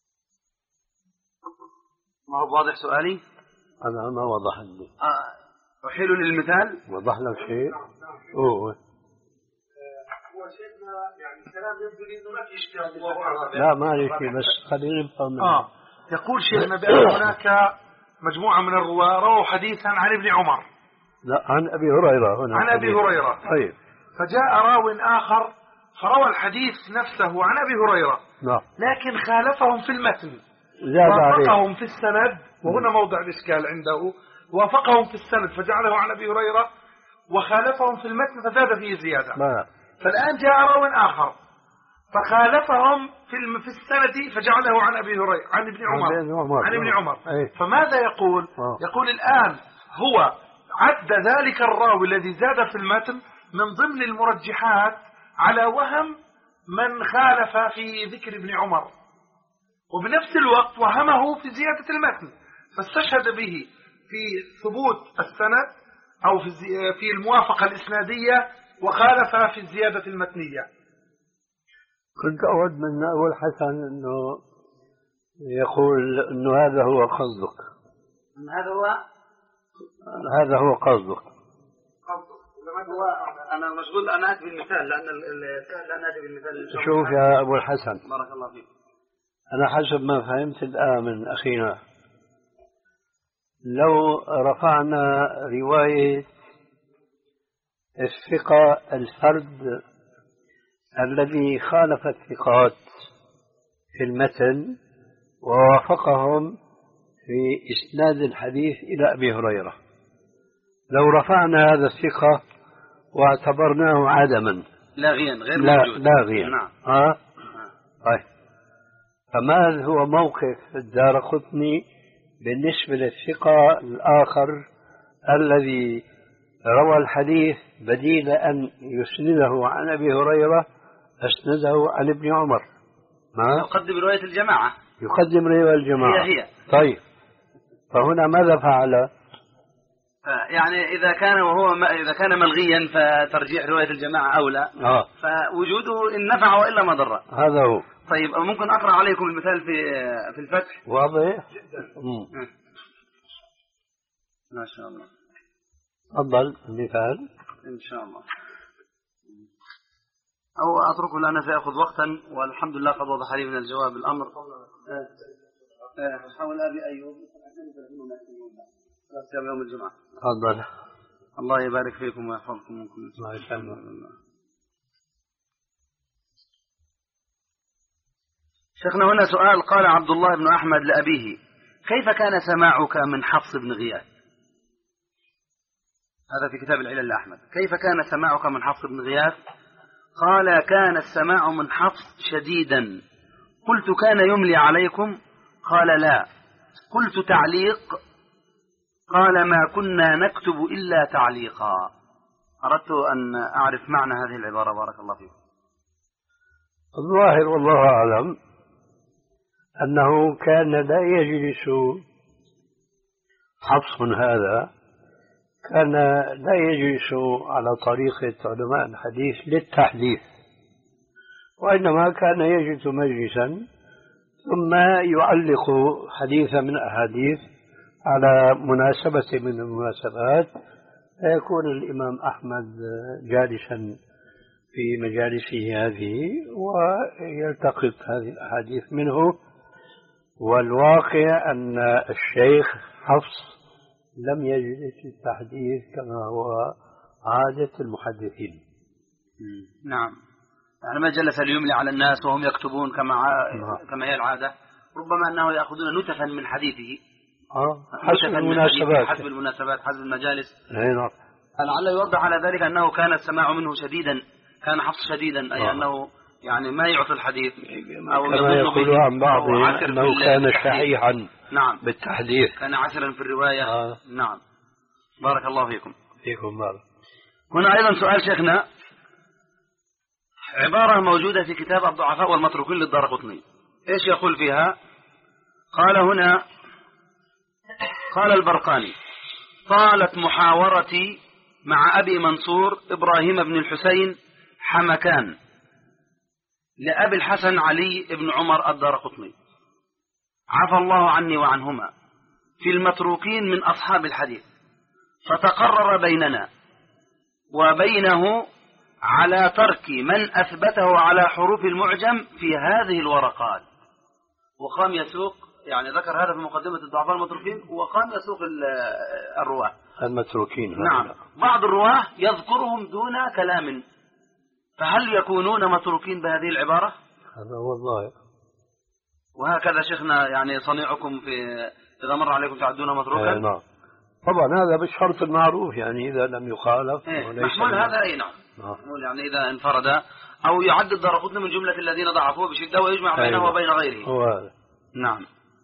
ما هو واضح سؤالي؟ أنا ما وضح لي. آه أحيل للمثال. وضح لك شيء؟ أوه. هو شيخنا يعني الكلام يبدو لي انه ما في اشكال. لا ما لي شيء، بس خلينا نفهم. اه يقول شيخنا بأن هناك مجموعة من الرواة رووا حديثا عن ابن عمر. لا عن أبي هريرة هنا. عن أبي هريرة. طيب. فجاء راو آخر فروى الحديث نفسه عن أبي هريرة. نعم. لكن خالفهم في المتن. وافقهم في السند، وهنا موضع الإشكال عنده. وافقهم في السند فجعله عن أبي هريرة، وخالفهم في المتن فزاد فيه زيادة. ما. فالآن جاء راو آخر فخالفهم في في السند فجعله عن أبي هريرة عن ابن عمر عن ابن عمر. فماذا يقول؟ يقول الآن هو عد ذلك الراوي الذي زاد في المتن من ضمن المرجحات على وهم من خالف في ذكر ابن عمر، وبنفس الوقت وهمه في زيادة المتن، فاستشهد به في ثبوت السند أو في في الموافقة الإسنادية، وخالف في الزيادة المتنية. كنت أود من أبو الحسن أنه يقول أنه هذا هو قصدك. هذا هو هذا هو قصدك. هو أنا مشغول أنا أتي بالمثال لأن السهل أنا أتي بالمثال. شوف يا أبو الحسن، بارك الله فيك، أنا حسب ما فهمت الآن من أخينا، لو رفعنا رواية الثقة الفرد الذي خالف الثقات في المتن ووافقهم في إسناد الحديث إلى أبي هريرة، لو رفعنا هذا الثقة واعتبرناه عدما لاغيا غير لا موجود لاغيا نعم. ها طيب، فما هو موقف الدارقطني بالنسبة للثقة الآخر الذي روى الحديث بديل أن يسنده عن أبي هريرة أسنده عن ابن عمر؟ ما يقدم رواية الجماعة، يقدم رواية الجماعة. هي هي. طيب، فهنا ماذا فعل؟ يعني إذا كان وهو إذا كان ملغيا فترجيح رواية الجماعة أولى، آه. فوجوده إن نفع وإلا ما ضر. هذا هو. طيب ممكن أقرأ عليكم المثال في في الفتح؟ واضح جدا. ما شاء الله. تفضل المثال إن شاء الله، أو أتركه لأنه سيأخذ وقتا، والحمد لله قد وضح لي من الجواب الأمر. حول أبي أيوب يوم الجمعة. تفضل. الله يبارك فيكم ويحفظكم من كل الله يسلمك. شيخنا هنا سؤال، قال عبد الله بن أحمد لأبيه: كيف كان سماعك من حفص بن غياث؟ هذا في كتاب العلل لأحمد. كيف كان سماعك من حفص بن غياث؟ قال: كان السماع من حفص شديدا. قلت: كان يملي عليكم؟ قال: لا. قلت: تعليق؟ قال: ما كنا نكتب إلا تعليقا. أردت أن أعرف معنى هذه العبارة، بارك الله فيكم. الظاهر والله أعلم أنه كان لا يجلس حفص هذا، كان لا يجلس على طريقة علماء الحديث للتحديث، وإنما كان يجلس مجلسا ثم يعلق حديثا من الأحاديث على مناسبة من المناسبات، فيكون الإمام أحمد جالسا في مجالسه هذه ويلتقط هذه الأحاديث منه. والواقع أن الشيخ حفص لم يجلس التحديث كما هو عادة المحدثين. نعم، يعني ما جلس ليملي على الناس وهم يكتبون كما نعم. كما هي العادة، ربما أنه يأخذون نتفا من حديثه آه. حسب المناسبات حسب المناسبات حسب المجالس. نعم. لعل يوضح على ذلك أنه كان السماع منه شديدا، كان حفص شديدا، أي آه. أنه يعني ما يعطي الحديث أو كما يقول عن بعض أنه كان شحيحا نعم بالتحديث، كان عسرا في الرواية. آه. نعم، بارك الله فيكم. فيكم بارك. هنا أيضا سؤال شيخنا، عبارة موجودة في كتاب الضعفاء والمتروكين للدارقطني، إيش يقول فيها؟ قال هنا، قال البرقاني: طالت محاورتي مع أبي منصور إبراهيم بن الحسين حمكان لأبي الحسن علي بن عمر الدارقطني عفى الله عني وعنهما في المتروكين من أصحاب الحديث، فتقرر بيننا وبينه على ترك من أثبته على حروف المعجم في هذه الورقات. وقام يسوق، يعني ذكر هذا في مقدمة الضعفاء المتروكين، وقام يسوق الرواة المتروكين. نعم، بعض الرواة يذكرهم دون كلام، فهل يكونون متروكين بهذه العبارة؟ هذا هو الظاهر. وهكذا شيخنا يعني صنيعكم في إذا مر عليكم تعدون متروكا. أي نعم، طبعا هذا بالشرط المعروف، يعني إذا لم يخالف إيه محمول هذا. أي نعم آه. محمول، يعني إذا انفرد أو يعد الدارقطني من جملة الذين ضعفوه بشدة ويجمع بينه وبين غيره. هو هذا. نعم.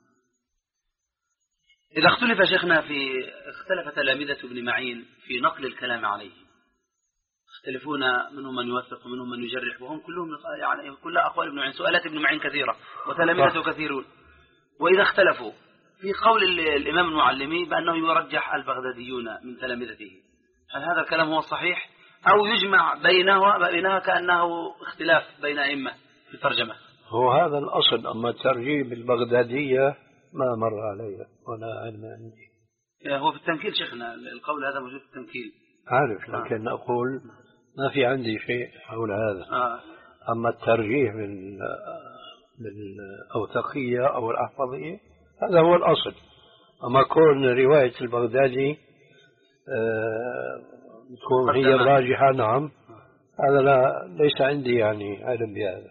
إذا اختلف شيخنا في اختلف تلامذة ابن معين في نقل الكلام عليه، يختلفون، منهم من يوثق ومنهم من يجرح، وهم كلهم يعني كل أقوال ابن معين، سؤالات ابن معين كثيرة وتلامذته كثيرون. وإذا اختلفوا في قول الإمام المعلمي بأنه يرجح البغداديون من تلامذته، هل هذا الكلام هو الصحيح أو يجمع بينه وبينها كأنه اختلاف بين أئمة في الترجمة؟ هو هذا الأصل، أما الترجيب البغدادية ما مر علي ولا علم عندي. هو في التنكيل شيخنا القول هذا موجود في التنكيل، عارف، لكن آه. أقول ما في عندي شيء حول هذا. آه. أما الترجيح بالأوثقية أو الأحفظية هذا هو الأصل. أما كون رواية البغدادي آه تكون هي الراجحة، نعم، هذا لا ليس عندي يعني علم بهذا.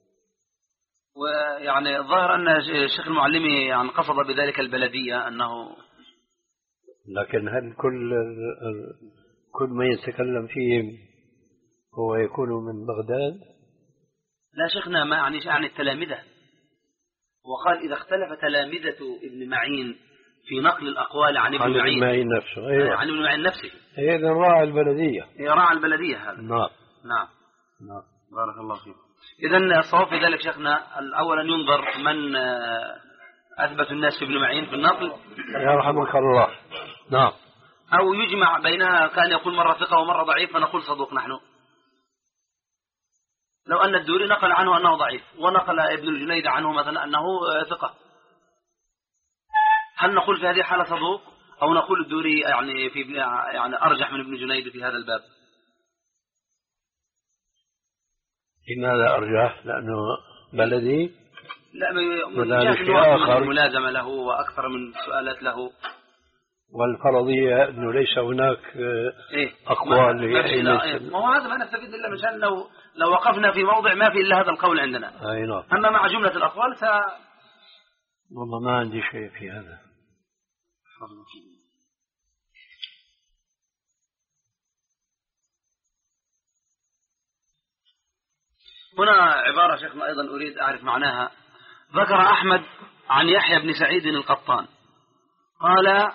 ويعني الظاهر أن الشيخ المعلمي يعني قصد بذلك البلدية أنه، لكن هل كل كل ما يتكلم فيه هو يكون من بغداد؟ لا شيخنا، ما يعني عن التلامذة. وقال إذا اختلف تلامذة ابن معين في نقل الأقوال عن ابن معين, ابن معين نفسه. أيوة. عن ابن معين نفسه، إذا راعي البلدية. راعي البلدية هذا. نعم نعم نعم. بارك الله فيك. إذن الصواب في ذلك شيخنا الأول أن ينظر من أثبت الناس في ابن معين في النقل، يرحمك الله. نعم. أو يجمع بينها، كان يقول مرة ثقة ومرة ضعيف فنقول صدوق نحن. لو أن الدوري نقل عنه أنه ضعيف ونقل ابن الجنيد عنه مثلا أنه ثقة، هل نقول في هذه الحالة صدوق أو نقول الدوري يعني في يعني أرجح من ابن جنيد في هذا الباب؟ لماذا أرجح؟ لأنه بلدي؟ لا، ولا شيء آخر، ملازمة له وأكثر من سؤالات له، والفرضية أنه ليس هناك إيه؟ أقوال لأئمة. إيه؟ ما هو هذا ما نستفيد إلا مشان لو لو وقفنا في موضع ما في إلا هذا القول عندنا. أي نعم. أما مع جملة الأقوال ف والله ما عندي شيء في هذا. هنا عبارة شيخنا أيضا أريد أعرف معناها. ذكر أحمد عن يحيى بن سعيد القطان قال: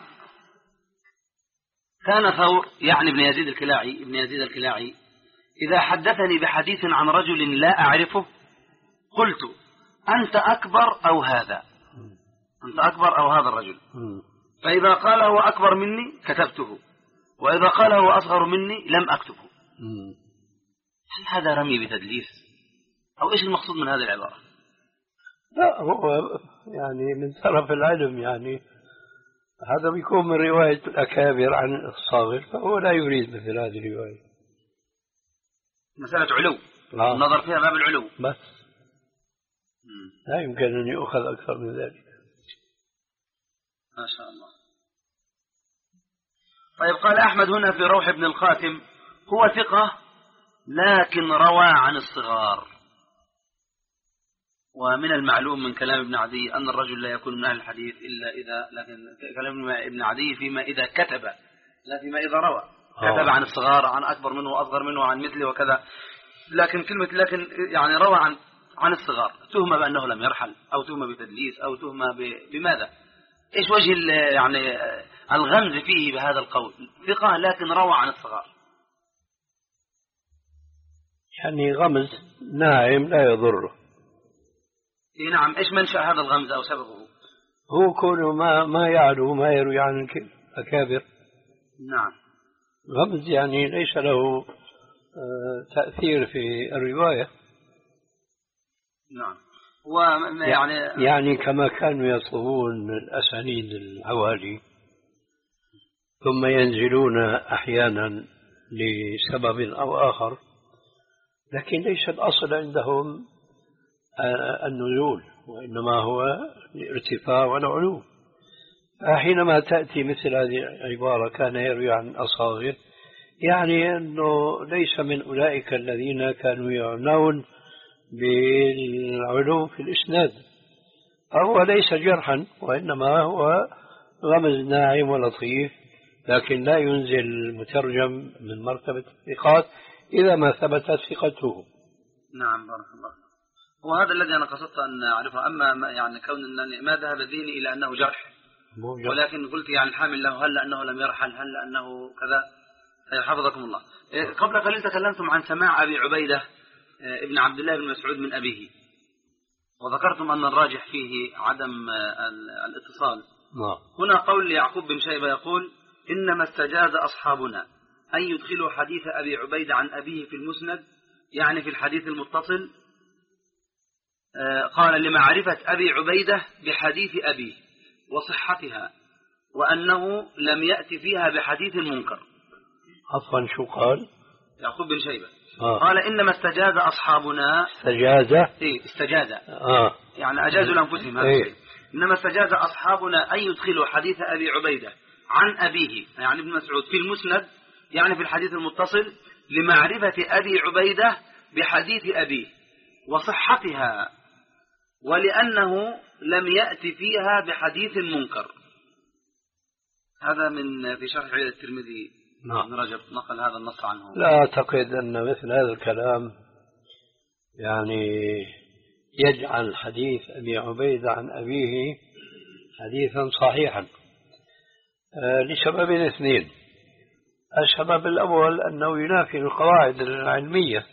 كان ثور، يعني ابن يزيد الكلاعي ابن يزيد الكلاعي إذا حدثني بحديث عن رجل لا أعرفه قلت: أنت أكبر أو هذا، أنت أكبر أو هذا الرجل، فإذا قال هو أكبر مني كتبته، وإذا قال هو أصغر مني لم أكتبه. هل هذا رمي بتدليس أو إيش المقصود من هذه العبارة؟ لا، هو يعني من طرف العلم، يعني هذا بيكون من رواية الأكابر عن الصاغر، فهو لا يريد مثل هذه الرواية. مسألة علو، لا. النظر فيها باب العلو بس. مم. لا يمكن أن يؤخذ أكثر من ذلك. ما شاء الله. طيب، قال أحمد هنا في روح ابن القاسم: هو ثقة لكن روى عن الصغار. ومن المعلوم من كلام ابن عدي أن الرجل لا يكون من أهل الحديث إلا إذا، لكن كلام ابن عدي فيما إذا كتب لا فيما إذا روى. كتب عن الصغار، عن أكبر منه وأصغر منه وعن مثله وكذا، لكن كلمة لكن يعني روى عن عن الصغار، تهمة بأنه لم يرحل أو تهمة بتدليس أو تهمة بماذا؟ إيش وجه يعني الغمز فيه بهذا القول؟ ثقة لكن روى عن الصغار، يعني غمز ناعم لا يضره. إيه نعم. إيش منشأ هذا الغمز أو سببه؟ هو كونه ما ما يعلو ما يروي عن الأكابر. نعم. غمز يعني ليس له تأثير في الرواية. نعم. ويعني يعني كما كانوا يطلبون الأسانيد العوالي، ثم ينزلون أحيانا لسبب أو آخر، لكن ليس الأصل عندهم النزول، وإنما هو الارتفاع والعلو. حينما تأتي مثل هذه العبارة كان يروي عن أصاغر، يعني أنه ليس من أولئك الذين كانوا يعنون بالعلو في الإسناد، فهو ليس جرحا، وإنما هو رمز ناعم ولطيف، لكن لا ينزل المترجم من مرتبة الثقات إذا ما ثبتت ثقته. نعم بارك الله. وهذا الذي أنا قصدت أن أعرفه. أما يعني كون أنني ما ذهب ذهني إلى أنه جرح، ولكن قلت يعني الحامل له هل أنه لم يرحل، هل أنه كذا. حفظكم الله. قبل قليل تكلمتم عن سماع أبي عبيدة ابن عبد الله بن مسعود من أبيه، وذكرتم أن الراجح فيه عدم الاتصال. هنا قول يعقوب بن شيبة يقول إنما استجاز أصحابنا أن يدخلوا حديث أبي عبيدة عن أبيه في المسند، يعني في الحديث المتصل، قال لمعرفة أبي عبيدة بحديث أبيه وصحتها، وأنه لم يأتي فيها بحديث منكر. عفوا شو قال يعقوب بن شيبة؟ آه. قال إنما استجاز أصحابنا. استجاز إيه استجاز آه. يعني أجازوا لأنفسهم هذا إيه. الشيء. إنما استجاز أصحابنا أن يدخلوا حديث أبي عبيدة عن أبيه يعني ابن مسعود في المسند، يعني في الحديث المتصل، لمعرفة أبي عبيدة بحديث أبيه وصحتها، ولأنه لم يأتي فيها بحديث منكر. هذا من في شرح الترمذي ابن رجب نقل هذا النص عنه. لا أعتقد أن مثل هذا الكلام يعني يجعل حديث أبي عبيدة عن أبيه حديثا صحيحا، آه لسببين اثنين. السبب الأول أنه ينافي القواعد العلمية،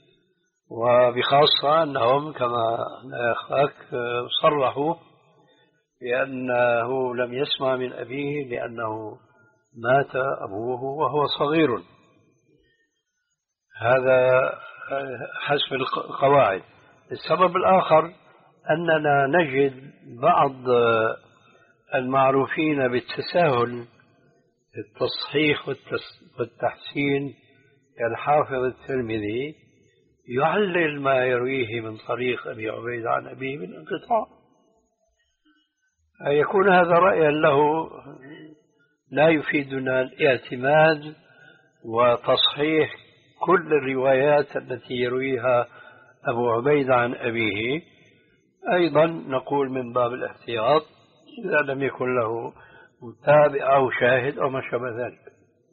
وبخاصة أنهم كما لا يخفاك صرحوا بأنه لم يسمع من أبيه لأنه مات أبوه وهو صغير. هذا حسب القواعد. السبب الآخر أننا نجد بعض المعروفين بالتساهل في التصحيح والتحسين كالحافظ الترمذي يعلل ما يرويه من طريق أبي عبيدة عن أبيه بالانقطاع، يكون هذا رأيا له لا يفيدنا الاعتماد وتصحيح كل الروايات التي يرويها أبو عبيدة عن أبيه. أيضا نقول من باب الاحتياط إذا لم يكن له متابع أو شاهد أو ما شابه ذلك.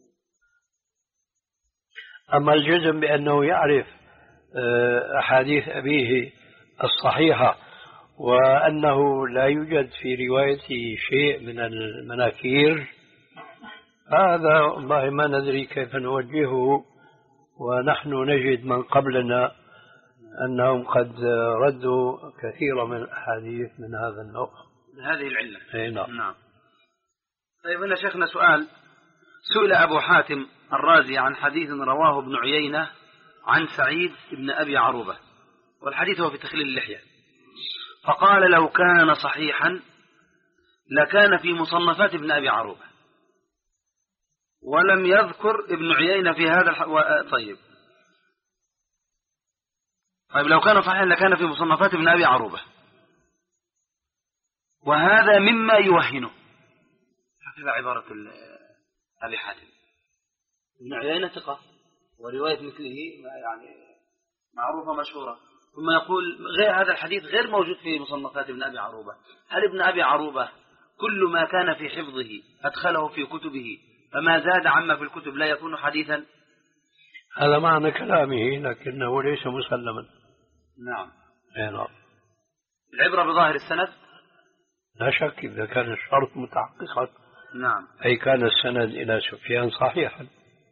أما الجزم بأنه يعرف أحاديث أبيه الصحيحة وأنه لا يوجد في روايته شيء من المناكير، هذا والله ما ندري كيف نوجهه، ونحن نجد من قبلنا أنهم قد ردوا كثيرا من الأحاديث من هذا النوع بهذه العلة. أي نعم. نعم. طيب هنا شيخنا سؤال. سئل أبو حاتم الرازي عن حديث رواه ابن عيينة عن سعيد بن أبي عروبة، والحديث هو في تخليل اللحية، فقال لو كان صحيحا لكان في مصنفات ابن أبي عروبة، ولم يذكر ابن عيينة في هذا الح... و... طيب طيب لو كان صحيحا لكان في مصنفات ابن أبي عروبة، وهذا مما يوهنه. هكذا عبارة أبي حاتم. ابن عيينة ثقة ورواية مثله يعني معروفة مشهورة، ثم يقول غير هذا الحديث غير موجود في مصنفات ابن أبي عروبة. هل ابن أبي عروبة كل ما كان في حفظه أدخله في كتبه، فما زاد عما في الكتب لا يكون حديثا؟ هذا معنى كلامه، لكنه ليس مسلما. نعم. نعم. العبرة بظاهر السند؟ لا شك إذا كان الشرط متحققا. نعم. أي كان السند إلى سفيان صحيحا.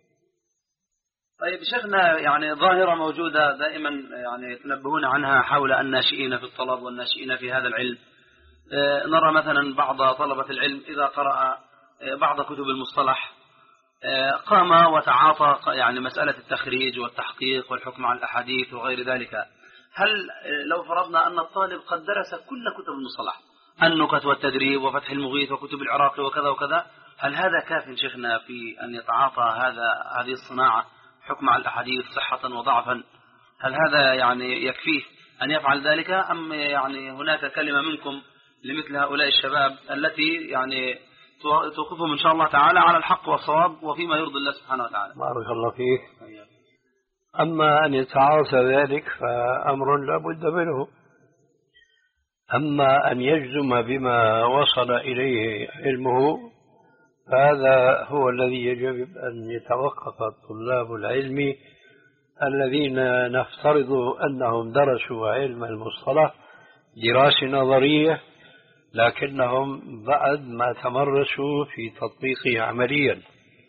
طيب شيخنا، يعني ظاهرة موجودة دائما يعني يتنبهون عنها حول الناشئين في الطلب والناشئين في هذا العلم. نرى مثلا بعض طلبة العلم إذا قرأ بعض كتب المصطلح قام وتعاطى يعني مسألة التخريج والتحقيق والحكم على الأحاديث وغير ذلك. هل لو فرضنا أن الطالب قد درس كل كتب المصطلح، النكت والتدريب وفتح المغيث وكتب العراقي وكذا وكذا، هل هذا كاف شيخنا في أن يتعاطى هذا هذه الصناعة حكم على الأحاديث صحة وضعفا؟ هل هذا يعني يكفيه أن يفعل ذلك، أم يعني هناك كلمة منكم لمثل هؤلاء الشباب التي يعني توقفهم إن شاء الله تعالى على الحق والصواب وفيما يرضي الله سبحانه وتعالى؟ بارك الله فيك. أما أن يتعاطى ذلك فأمر لا بد منه، أما أن يجزم بما وصل إليه علمه فهذا هو الذي يجب أن يتوقف طلاب العلم الذين نفترض أنهم درسوا علم المصطلح دراسة نظرية، لكنهم بعد ما تمرسوا في تطبيقه عمليا.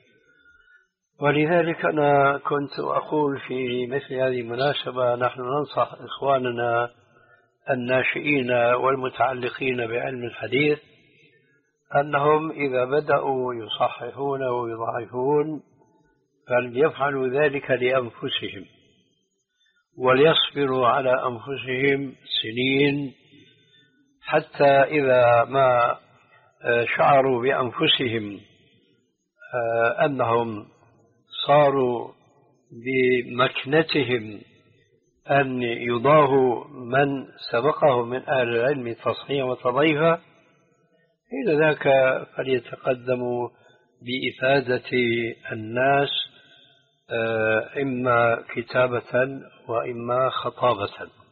ولذلك أنا كنت أقول في مثل هذه المناسبة نحن ننصح إخواننا الناشئين والمتعلقين بعلم الحديث أنهم إذا بدأوا يصححون ويضعفون فليفعلوا ذلك لأنفسهم، وليصبروا على أنفسهم سنين حتى إذا ما شعروا بأنفسهم أنهم صاروا بمكنتهم أن يضاهوا من سبقهم من أهل العلم تصحيحا وتضعيفا، إلى ذاك فليتقدموا بإفادة الناس إما كتابة وإما خطابة.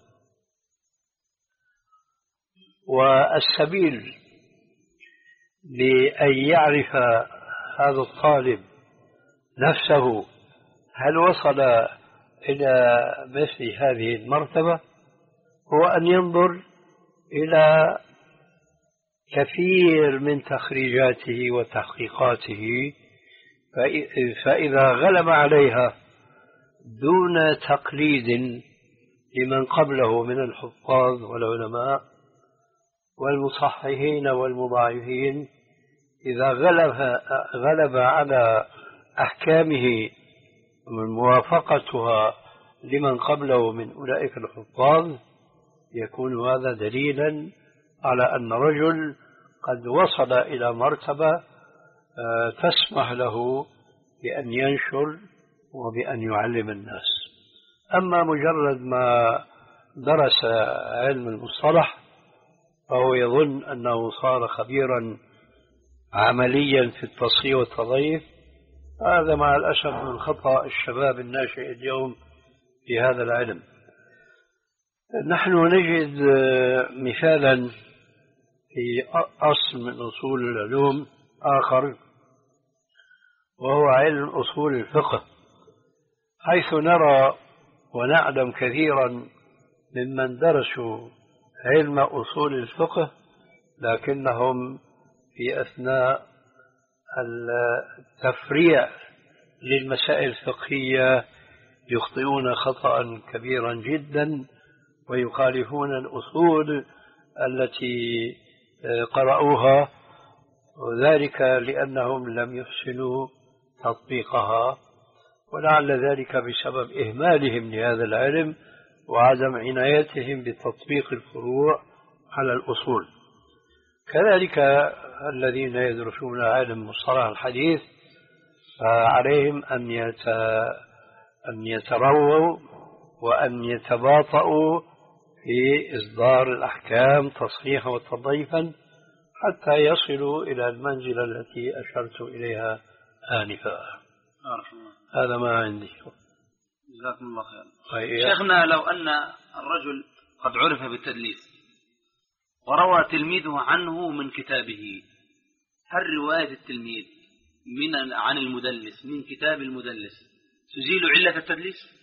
والسبيل لأن يعرف هذا الطالب نفسه هل وصل إلى مثل هذه المرتبة هو أن ينظر إلى كثير من تخريجاته وتحقيقاته، فإذا غلب عليها دون تقليد لمن قبله من الحفاظ والعلماء والمصححين والمضاعفين، إذا غلب, غلب على أحكامه موافقتها لمن قبله من أولئك الحفاظ، يكون هذا دليلا على أن رجل قد وصل إلى مرتبة تسمح له بأن ينشر وبأن يعلم الناس. أما مجرد ما درس علم المصطلح فهو يظن أنه صار خبيرا عمليا في التصحيح والتضعيف، هذا مع الأسف من خطأ الشباب الناشئ اليوم في هذا العلم. نحن نجد مثالا في أصل من أصول العلوم آخر وهو علم أصول الفقه، حيث نرى ونعلم كثيرا ممن درسوا علم أصول الفقه لكنهم في أثناء التفريع للمسائل الفقهية يخطئون خطأ كبيرا جدا ويخالفون الأصول التي قرأوها، وذلك لأنهم لم يحسنوا تطبيقها، ولعل ذلك بسبب إهمالهم لهذا العلم وعدم عنايتهم بتطبيق الفروع على الأصول. كذلك الذين يدرسون علم مصطلح الحديث فعليهم أن أن يترووا وأن يتباطؤوا في إصدار الأحكام تصحيحا وتضعيفا حتى يصلوا إلى المنزلة التي أشرت إليها آنفا. هذا ما عندي. جزاكم الله خير. شيخنا، لو أن الرجل قد عرف بالتدليس وروى تلميذه عنه من كتابه، هل رواية التلميذ من عن المدلس من كتاب المدلس تزيل علة التدليس؟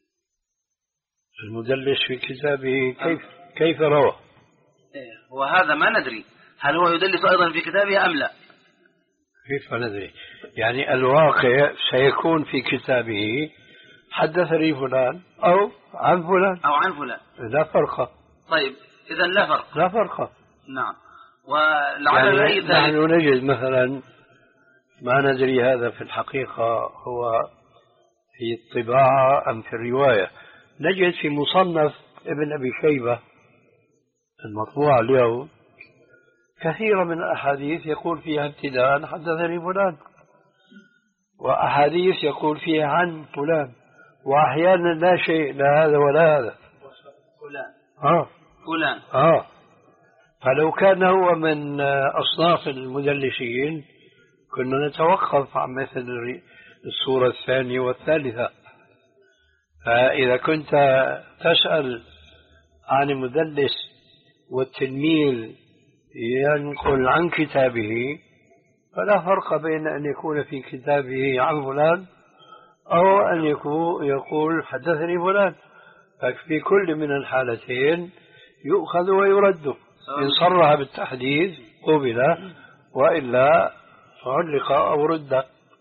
المدلس في كتابه كيف كيف روى؟ إيه، وهذا ما ندري هل هو يدلس أيضا في كتابه أم لا. كيف ندري؟ يعني الواقع سيكون في كتابه حدثني فلان أو عن فلان أو عن فلان، لا فرق. طيب إذا لا فرق. لا فرق. نعم. ولعل يعني نحن نجد مثلا ما ندري هذا في الحقيقة هو في الطباعة أم في الرواية، نجد في مصنف ابن أبي شيبة المطبوع اليوم كثير من الأحاديث يقول فيها ابتداء حدثني فلان، وأحاديث يقول فيها عن فلان، وأحيانا لا شيء لا هذا ولا هذا فلان آه. فلان آه. فلو كان هو من أصناف المدلسين كنا نتوقف عن مثل الصورة الثانية والثالثة. فإذا كنت تسأل عن المدلس والتلميذ ينقل عن كتابه، فلا فرق بين أن يكون في كتابه عن فلان أو أن يقول حدثني فلان، ففي كل من الحالتين يؤخذ ويرد. إن صرح بالتحديث قبل، وإلا علق أو رد.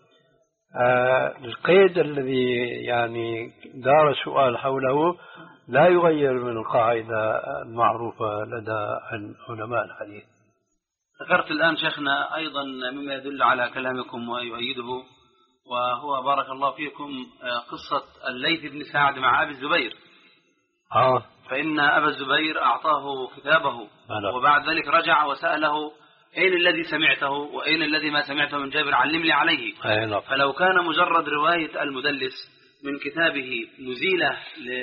آه القيد الذي يعني دار السؤال حوله لا يغير من القاعدة المعروفة لدى علماء الحديث. ذكرت الآن شيخنا أيضا مما يدل على كلامكم ويؤيده، وهو بارك الله فيكم قصة الليث بن سعد مع أبي الزبير. آه. فإن أبا الزبير أعطاه كتابه أنا. وبعد ذلك رجع وسأله أين الذي سمعته وأين الذي ما سمعته من جابر، علم لي عليه. أينا. فلو كان مجرد رواية المدلس من كتابه مزيلة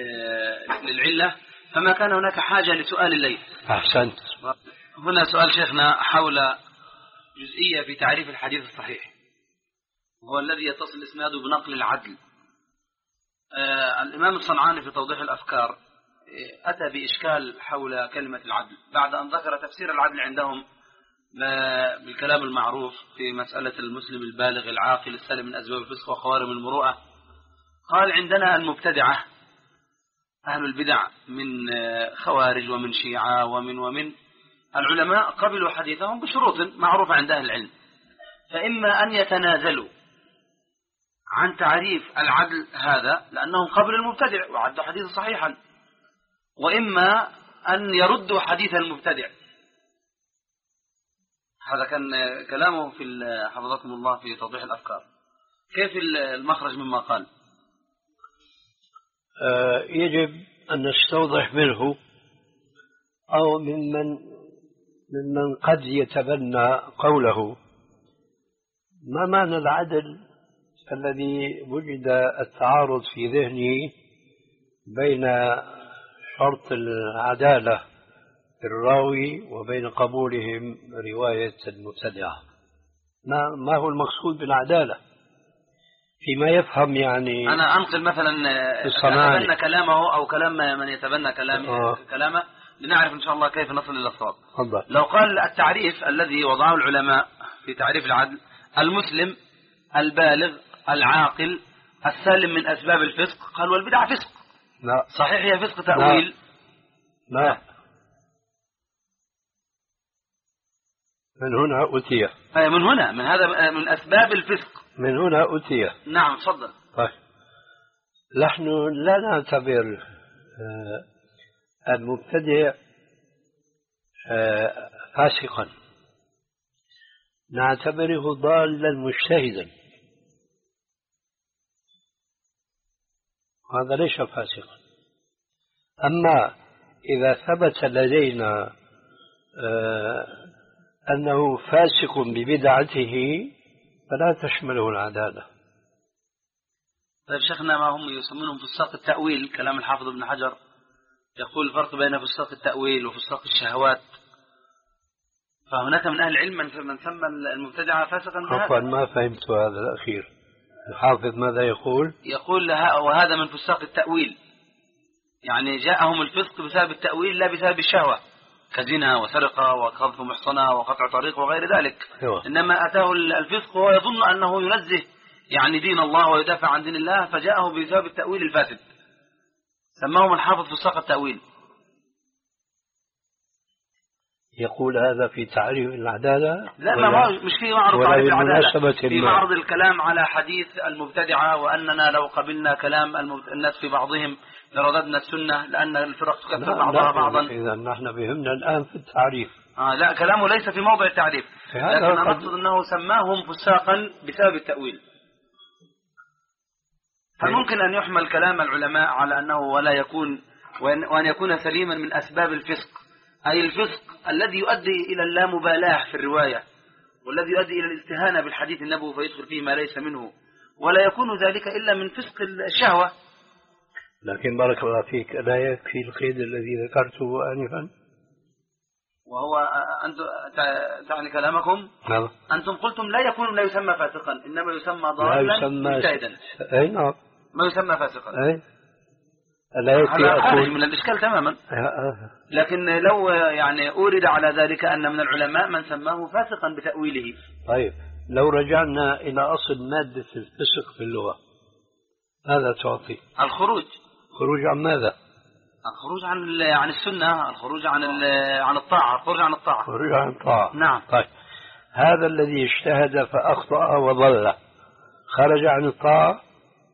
للعلة فما كان هناك حاجة لسؤال الليث. أحسنت. هنا سؤال شيخنا حول جزئية في تعريف الحديث الصحيح، هو الذي يتصل إسناده بنقل العدل. آه الإمام الصنعاني في توضيح الأفكار أتى بإشكال حول كلمة العدل بعد أن ذكر تفسير العدل عندهم بالكلام المعروف في مسألة المسلم البالغ العاقل السالم من أسباب الفسق وخوارم المروءة. قال عندنا المبتدعة أهل البدع من خوارج ومن شيعة ومن ومن العلماء قبلوا حديثهم بشروط معروفة عند أهل العلم، فإما أن يتنازلوا عن تعريف العدل هذا لأنهم قبل المبتدع وعدوا حديثا صحيحا، وإما أن يردوا حديث المبتدع. هذا كان كلامه في حفظكم الله في توضيح الأفكار. كيف المخرج مما قال؟ آه يجب أن نستوضح منه أو ممن ممن قد يتبنى قوله ما معنى العدل الذي وجد التعارض في ذهنه بين شرط العدالة في الراوي وبين قبولهم رواية المبتدعة. ما ما هو المقصود بالعدالة فيما يفهم؟ يعني أنا أنقل مثلا أتبنى كلامه أو كلام من يتبنى كلامه آه. كلامه لنعرف إن شاء الله كيف نصل إلى الصواب. لو قال التعريف الذي وضعه العلماء في تعريف العدل المسلم البالغ العاقل السالم من أسباب الفسق، قال والبدعة فسق. لا. صحيح هي فسق تأويل؟ لا, لا. من هنا أتي. من هنا من هذا من أسباب الفسق. من هنا أتي. نعم تفضل. طيب نحن لا نعتبر المبتدع فاسقا، نعتبره ضالا مجتهدا، هذا ليس فاسقا. أما إذا ثبت لدينا أنه فاسق ببدعته فلا تشمله العدالة. طيب شيخنا ما هم يسمونهم فساق التأويل؟ كلام الحافظ ابن حجر يقول الفرق بين فساق التأويل وفساق الشهوات، فهناك من أهل العلم من سمى المبتدع فاسقا بهذا. عفوا ما فهمت هذا الأخير، الحافظ ماذا يقول؟ يقول وهذا من فساق التأويل، يعني جاءهم الفسق بسبب التأويل لا بسبب الشهوة، كزنا وسرقة وقذف محصنة وقطع طريق وغير ذلك. أيوة. إنما أتاه الفسق وهو يظن أنه ينزه يعني دين الله ويدافع عن دين الله، فجاءه بسبب التأويل الفاسد، سماهم الحافظ فساق التأويل. يقول هذا في تعريف العدالة؟ لا ما مش في معرض تعريف العدالة، في معرض الكلام على حديث المبتدعة، وأننا لو قبلنا كلام الناس في بعضهم لرددنا السنة لأن الفرق تكفر بعضها بعضا. إذا نحن بهمنا الآن في التعريف. آه لا كلامه ليس في موضع التعريف، لكن أنا أقصد أنه سماهم فساقا بسبب التأويل. فممكن أن يحمل كلام العلماء على أنه ولا يكون وأن يكون سليما من أسباب الفسق، أي الفسق الذي يؤدي إلى اللامبالاة في الرواية، والذي يؤدي إلى الاستهانة بالحديث النبوي فيدخل فيه ما ليس منه، ولا يكون ذلك إلا من فسق الشهوة. لكن بارك الله فيك لا يكفي القيد الذي ذكرته آنفا، وهو أنت تعني كلامكم. نعم. أنتم قلتم لا يكون لا يسمى فاسقا، إنما يسمى ضالا مجتهدا. أي نعم، ما يسمى فاسقا. أي لا يكفي أقول من الإشكال تماما. لكن لو يعني أورد على ذلك أن من العلماء من سماه فاسقا بتأويله. طيب لو رجعنا إلى أصل مادة الفسق في اللغة ماذا تعطي؟ الخروج. خروج عن ماذا؟ الخروج عن عن السنة، الخروج عن عن الطاعة، الخروج عن الطاعة. خروج عن الطاعة. نعم. طيب هذا الذي اجتهد فأخطأ وضل خرج عن الطاعة؟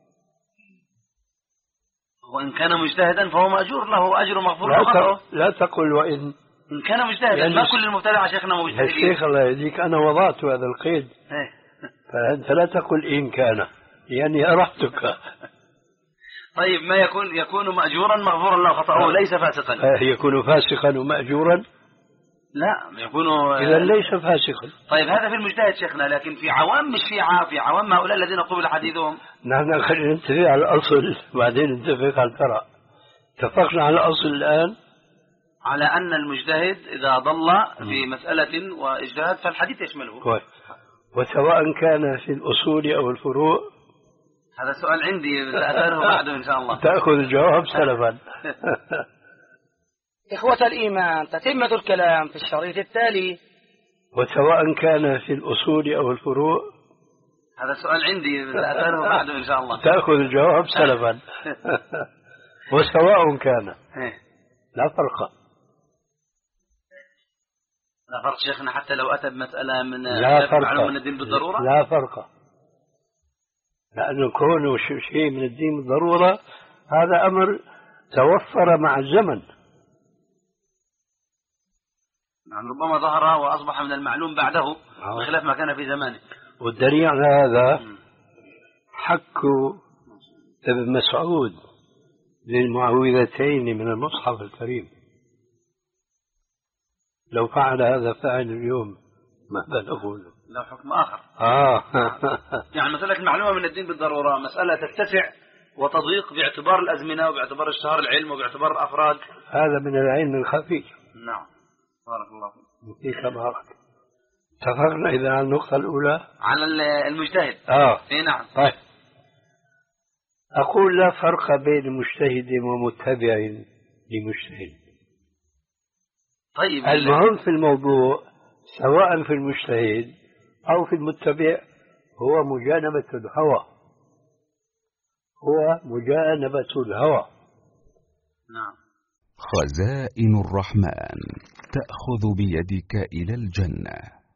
وإن كان مجتهدا فهو مأجور له أجر مغفور له خطأه. لا تقل وإن إن كان مجتهدا، ما كل المبتدع شيخنا مجتهدين. الشيخ الله يهديك أنا وضعت هذا القيد فأنت لا تقل إن كان لأني أرحتك. طيب ما يكون يكون مأجورا مغفورا له خطأه ليس فاسقا. يكون فاسقا ومأجورا؟ لا يكون إذا ليس فاسقا. طيب هذا في المجتهد شيخنا، لكن في عوام الشيعة، في عوام هؤلاء الذين قبل حديثهم نحن خلينا نتفق على الأصل وبعدين نتفق على الفرع. اتفقنا على الأصل الآن على أن المجتهد إذا ضل في مسألة واجتهد فالحديث يشمله. كويس. وسواء كان في الأصول أو الفروع. هذا سؤال عندي سأسأله بعده إن شاء الله. تأخذ الجواب سلفا. إخوة الإيمان، تتمة الكلام في الشريط التالي. وسواء كان في الأصول أو الفروع. هذا سؤال عندي سأسأله بعده إن شاء الله. تأخذ الجواب سلفا. وسواء كان لا فرق. لا فرق شيخنا حتى لو أتى بمسألة من لا فرق من الدين بالضرورة. لا فرق، لأنه كونه شيء من الدين بالضرورة هذا أمر توفر مع الزمن. يعني ربما ظهر وأصبح من المعلوم بعده بخلاف ما كان في زمانه. والدليل على هذا حك ابن مسعود للمعوذتين من المصحف الكريم. لو فعل هذا فاعل اليوم ماذا نقول؟ له حكم آخر. آه. يعني مسألة المعلومة من الدين بالضرورة مسألة تتسع وتضيق باعتبار الأزمنة وباعتبار اشتهار العلم وباعتبار الأفراد. هذا من العلم الخفي. نعم. بارك الله فيك. فيك بارك. اتفقنا إذا على النقطة الأولى على المجتهد. آه. إيه نعم. طيب. أقول لا فرق بين مجتهد ومتبع لمجتهد. طيب. المهم في الموضوع سواء في المجتهد أو في المتبع هو مجانبة الهوى. هو مجانبة الهوى. نعم. خزائن الرحمن تأخذ بيدك إلى الجنة.